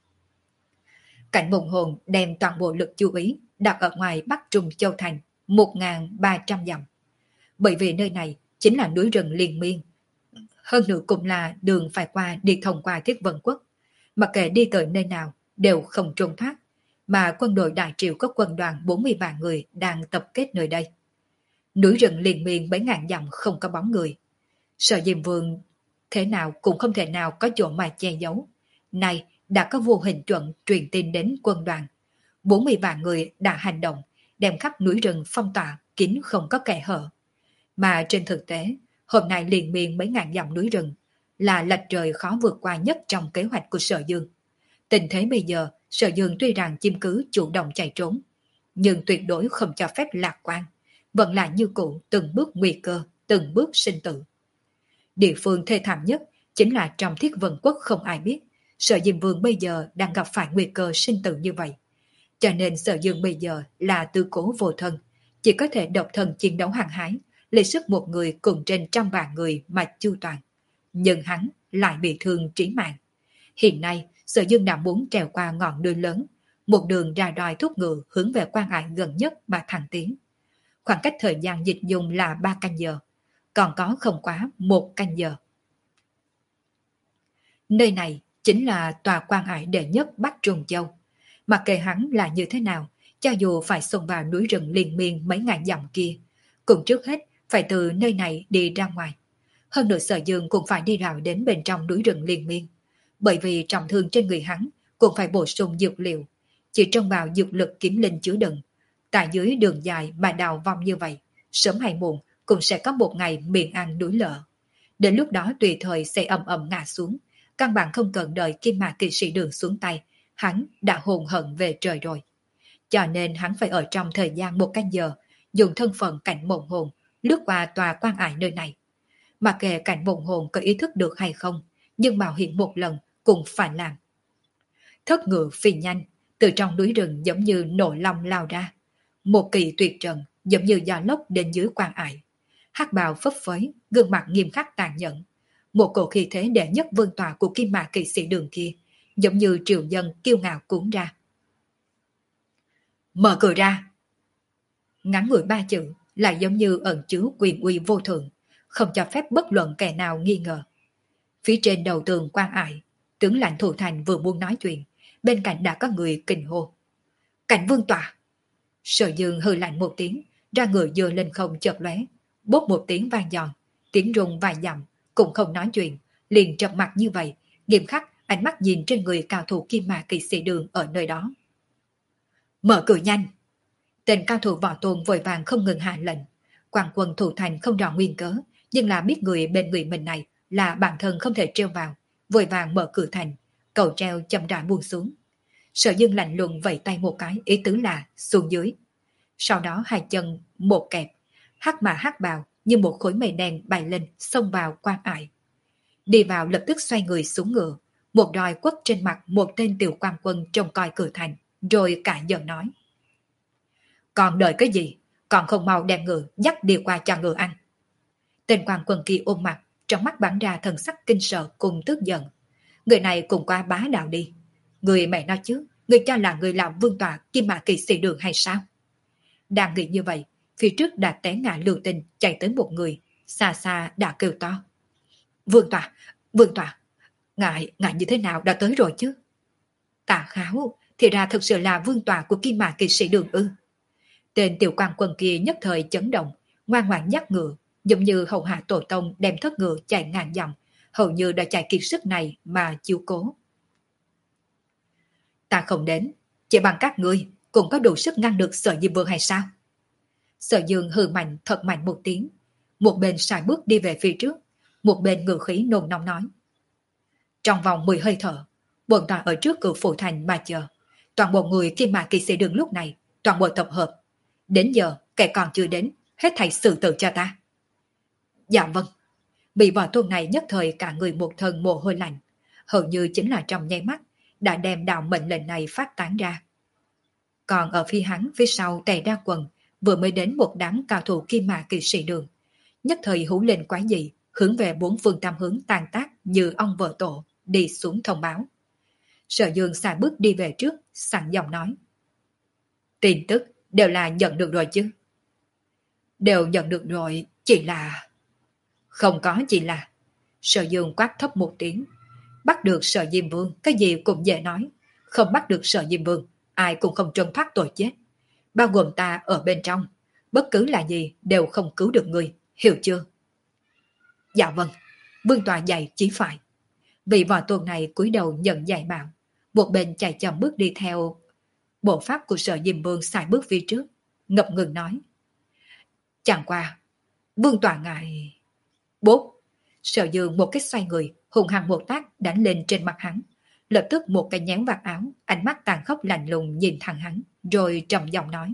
Cảnh mộng hồn đem toàn bộ lực chú ý đặt ở ngoài Bắc Trùng Châu Thành, một nghìn ba trăm dặm. Bởi vì nơi này chính là núi rừng liên miên. Hơn nữa cũng là đường phải qua đi thông qua Thiết Vân Quốc. Mặc kệ đi tới nơi nào đều không trốn thoát, mà quân đội Đại Triều có quân đoàn bốn mươi vạn người đang tập kết nơi đây. Núi rừng liên miên mấy ngàn dặm không có bóng người. Sở Diêm Vương thế nào cũng không thể nào có chỗ mà che giấu. Này đã có vô hình chuẩn truyền tin đến quân đoàn. bốn mươi vạn người đã hành động, đem khắp núi rừng phong tỏa kín không có kẻ hở. Mà trên thực tế, hôm nay liền miên mấy ngàn dặm núi rừng là lệch trời khó vượt qua nhất trong kế hoạch của Sở Dương. Tình thế bây giờ, Sở Dương tuy rằng chim cứ chủ động chạy trốn, nhưng tuyệt đối không cho phép lạc quan, vẫn là như cũ từng bước nguy cơ, từng bước sinh tử. Địa phương thê thảm nhất chính là trong Thiết Vân Quốc không ai biết Sở Diêm Vương bây giờ đang gặp phải nguy cơ sinh tử như vậy. Cho nên Sở Dương bây giờ là tư cố vô thân, chỉ có thể độc thân chiến đấu hăng hái, lấy sức một người cùng trên trăm vạn người mà chu toàn. Nhưng hắn lại bị thương trí mạng. Hiện nay, Sở Dương đã muốn trèo qua ngọn núi lớn, một đường ra đòi thúc ngựa hướng về quan ải gần nhất mà thẳng tiến. Khoảng cách thời gian dịch dùng là ba canh giờ, còn có không quá một canh giờ. Nơi này chính là tòa quan ải đệ nhất Bắc Trùng Châu. Mặc kệ hắn là như thế nào, cho dù phải xông vào núi rừng liên miên mấy ngàn dặm kia, cũng trước hết phải từ nơi này đi ra ngoài. Hơn nữa Sở Dương cũng phải đi rào đến bên trong núi rừng liên miên, bởi vì trọng thương trên người hắn cũng phải bổ sung dược liệu, chỉ trông vào dược lực kiếm linh chứa đựng. Tại dưới đường dài mà đào vong như vậy, sớm hay muộn cũng sẽ có một ngày miệng ăn núi lở. Đến lúc đó tùy thời sẽ ầm ầm ngã xuống, căn bản không cần đợi Kim Mạc Kỵ Sĩ Đường xuống tay, hắn đã hồn hận về trời rồi. Cho nên hắn phải ở trong thời gian một canh giờ, dùng thân phận cảnh mộng hồn, lướt qua tòa quan ải nơi này. Mặc kệ cảnh mộng hồn có ý thức được hay không, nhưng bảo hiểm một lần cũng phải làm. Thất ngựa phi nhanh, từ trong núi rừng giống như nổ long lao ra. Một kỳ tuyệt trần, giống như gió lốc đến dưới quan ải. Hắc bào phấp phới, gương mặt nghiêm khắc tàn nhẫn. Một cổ khí thế đệ nhất vương tọa của Kim Mạc Kỵ Sĩ Đường kia, giống như triều dân kiêu ngạo cuốn ra. Mở cửa ra! Ngắn ngủi ba chữ, lại giống như ẩn chứa quyền uy vô thượng, không cho phép bất luận kẻ nào nghi ngờ. Phía trên đầu tường quan ải, tướng lãnh thủ thành vừa muốn nói chuyện, bên cạnh đã có người kinh hô. Cảnh vương tọa! Sở Dương hừ lạnh một tiếng, ra người dơ lên không chợt lóe, bốp một tiếng vang giòn, tiếng rung vài dặm, cũng không nói chuyện, liền trầm mặt như vậy, nghiêm khắc ánh mắt nhìn trên người cao thủ Kim Mạc Kỵ Sĩ Đường ở nơi đó. Mở cửa nhanh! Tên cao thủ võ tôn vội vàng không ngừng hạ lệnh. Quan quân thủ thành không rõ nguyên cớ, nhưng là biết người bên người mình này là bản thân không thể treo vào, vội vàng mở cửa thành, cầu treo chậm rãi buông xuống. Sở Dương lạnh lùng vẫy tay một cái, ý tứ là xuống dưới. Sau đó hai chân một kẹp, hắc mà hắc bào như một khối mây đen bay lên xông vào quan ải. Đi vào lập tức xoay người xuống ngựa, một roi quất trên mặt một tên tiểu quan quân trông coi cửa thành, rồi cả giận nói. Còn đợi cái gì? Còn không mau đem ngựa dắt đi qua cho ngựa ăn. Tên quan quân kia ôm mặt, trong mắt bắn ra thần sắc kinh sợ cùng tức giận. Người này cùng qua bá đạo đi. Người mẹ nói chứ, người cho là người làm vương tọa Kim Mạc Kỵ Sĩ Đường hay sao? Đang nghĩ như vậy, phía trước đã té ngã lưu tình chạy tới một người, xa xa đã kêu to. Vương tọa, vương tọa, ngài, ngài như thế nào đã tới rồi chứ? Tà kháo, thì ra thực sự là vương tọa của Kim Mạc Kỵ Sĩ Đường ư? Tên tiểu quan quân kia nhất thời chấn động, ngoan ngoãn dắt ngựa, giống như hậu hạ tổ tông đem thất ngựa chạy ngàn dặm, hầu như đã chạy kiệt sức này mà chiếu cố. Ta không đến, chỉ bằng các ngươi cũng có đủ sức ngăn được Sở Diêm Vương hay sao? Sở Dương hừ mạnh thật mạnh một tiếng, một bên sải bước đi về phía trước, một bên ngự khí nôn nóng nói. Trong vòng mười hơi thở, bọn ta ở trước cửa phủ thành mà chờ, toàn bộ người Kim Mạc Kỵ Sĩ Đường lúc này, toàn bộ tập hợp. Đến giờ, kẻ còn chưa đến, hết thảy xử tử cho ta. Dạ vâng. Bị võ tôn này nhất thời cả người một thân mồ hôi lạnh, hầu như chính là trong nháy mắt, đã đem đạo mệnh lệnh này phát tán ra. Còn ở phía hắn phía sau tề đa quần, vừa mới đến một đám cao thủ Kim Mạc Kỵ Sĩ Đường, nhất thời hú lên quái dị, hướng về bốn phương tam hướng tàn tác như ong vỡ tổ, đi xuống thông báo. Sở Dương xài bước đi về trước, sẵn giọng nói. Tin tức đều là nhận được rồi chứ? Đều nhận được rồi, chỉ là... Không có chỉ là... Sở Dương quát thấp một tiếng. Bắt được Sở Diêm Vương, cái gì cũng dễ nói. Không bắt được Sở Diêm Vương, ai cũng không trốn thoát tội chết. Bao gồm ta ở bên trong. Bất cứ là gì đều không cứu được người, hiểu chưa? Dạ vâng, Vương tòa dạy chỉ phải. Vị võ tôn này cúi đầu nhận dạy bảo, một bên chạy chậm bước đi theo bộ pháp của Sở Diêm Vương xài bước phía trước, ngập ngừng nói. Chẳng qua, Vương tòa ngài... Bốp! Sở Dương một cái xoay người, hùng hăng một tác đánh lên trên mặt hắn, lập tức một cái nhán vạt áo, ánh mắt tàn khốc lạnh lùng nhìn thẳng hắn, rồi trầm giọng nói.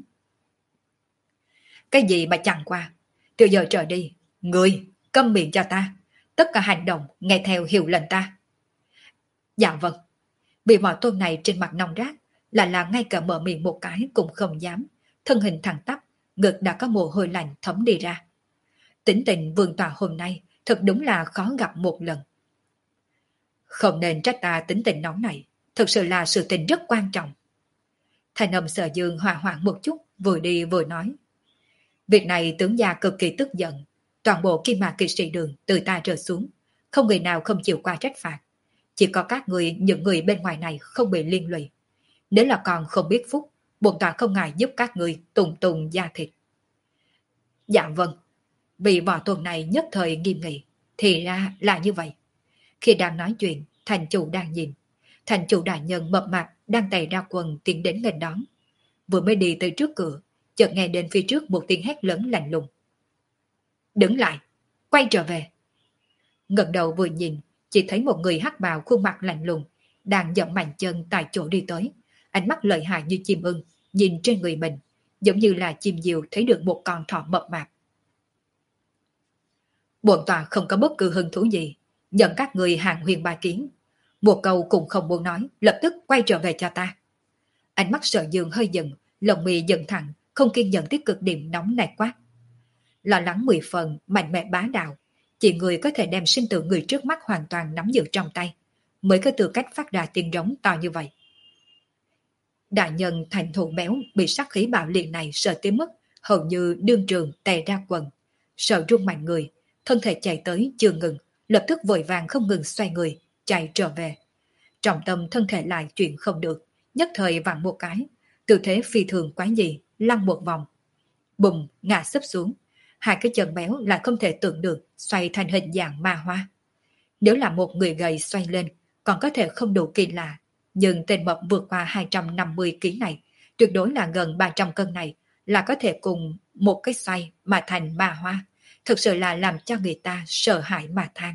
Cái gì mà chẳng qua? Từ giờ trở đi, ngươi câm miệng cho ta, tất cả hành động nghe theo hiệu lệnh ta. Dạ vâng. Bị võ tôn này trên mặt nòng rát, là là ngay cả mở miệng một cái cũng không dám, thân hình thẳng tắp, ngực đã có mồ hôi lạnh thấm đi ra. Tính tình vương tọa hôm nay thật đúng là khó gặp một lần. Không nên trách ta tính tình nóng này, thực sự là sự tình rất quan trọng. Thành âm Sở Dương hòa hoãn một chút, vừa đi vừa nói. Việc này tướng gia cực kỳ tức giận, toàn bộ Kim Mạc Kỵ Sĩ Đường từ ta trở xuống, không người nào không chịu qua trách phạt. Chỉ có các người, những người bên ngoài này không bị liên lụy. Nếu là còn không biết phúc, bổn tọa không ngại giúp các người tùng tùng da thịt. Dạ vâng. Vị võ tuần này nhất thời nghiêm nghị. Thì ra là như vậy. Khi đang nói chuyện, thành chủ đang nhìn. Thành chủ đại nhân mập mạp đang tay ra quần tiến đến nghênh đón. Vừa mới đi tới trước cửa, chợt nghe đến phía trước một tiếng hét lớn lạnh lùng. Đứng lại, quay trở về. Ngẩng đầu vừa nhìn, chỉ thấy một người hắc bào khuôn mặt lạnh lùng, đang dậm mạnh chân tại chỗ đi tới, ánh mắt lợi hại như chim ưng, nhìn trên người mình, giống như là chim diều thấy được một con thỏ mập mạp. Bổn tòa không có bất cứ hứng thú gì, nhận các người hàng huyền ba kiến. Một câu cũng không muốn nói, lập tức quay trở về cho ta. Ánh mắt Sở Dương hơi dừng, lồng mi dần thẳng, không kiên nhẫn tới cực điểm nóng này quát. Lo lắng mười phần, mạnh mẽ bá đạo, chỉ người có thể đem sinh tử người trước mắt hoàn toàn nắm giữ trong tay, mới có tư cách phát ra tiếng rống to như vậy. Đại nhân thành thụ béo bị sát khí bạo liệt này sợ tới mức hầu như đương trường tè ra quần, sợ run mạnh người, thân thể chạy tới chưa ngừng, lập tức vội vàng không ngừng xoay người, chạy trở về. Trọng tâm thân thể lại chuyển không được, nhất thời vặn một cái, tư thế phi thường quái dị, lăn một vòng. Bùm, ngã sấp xuống, hai cái chân béo lại không thể tưởng được xoay thành hình dạng ma hoa. Nếu là một người gầy xoay lên, còn có thể không đủ kỳ lạ, nhưng tên mập vượt qua hai trăm năm mươi ki lô gam này, tuyệt đối là gần ba trăm cân này, là có thể cùng một cái xoay mà thành ma hoa, thực sự là làm cho người ta sợ hãi mà than.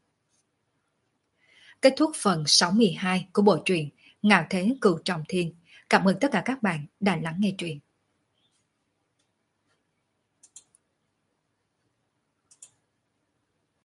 Kết thúc phần sáu mươi hai của bộ truyện Ngạo Thế Cửu Trọng Thiên. Cảm ơn tất cả các bạn đã lắng nghe truyện.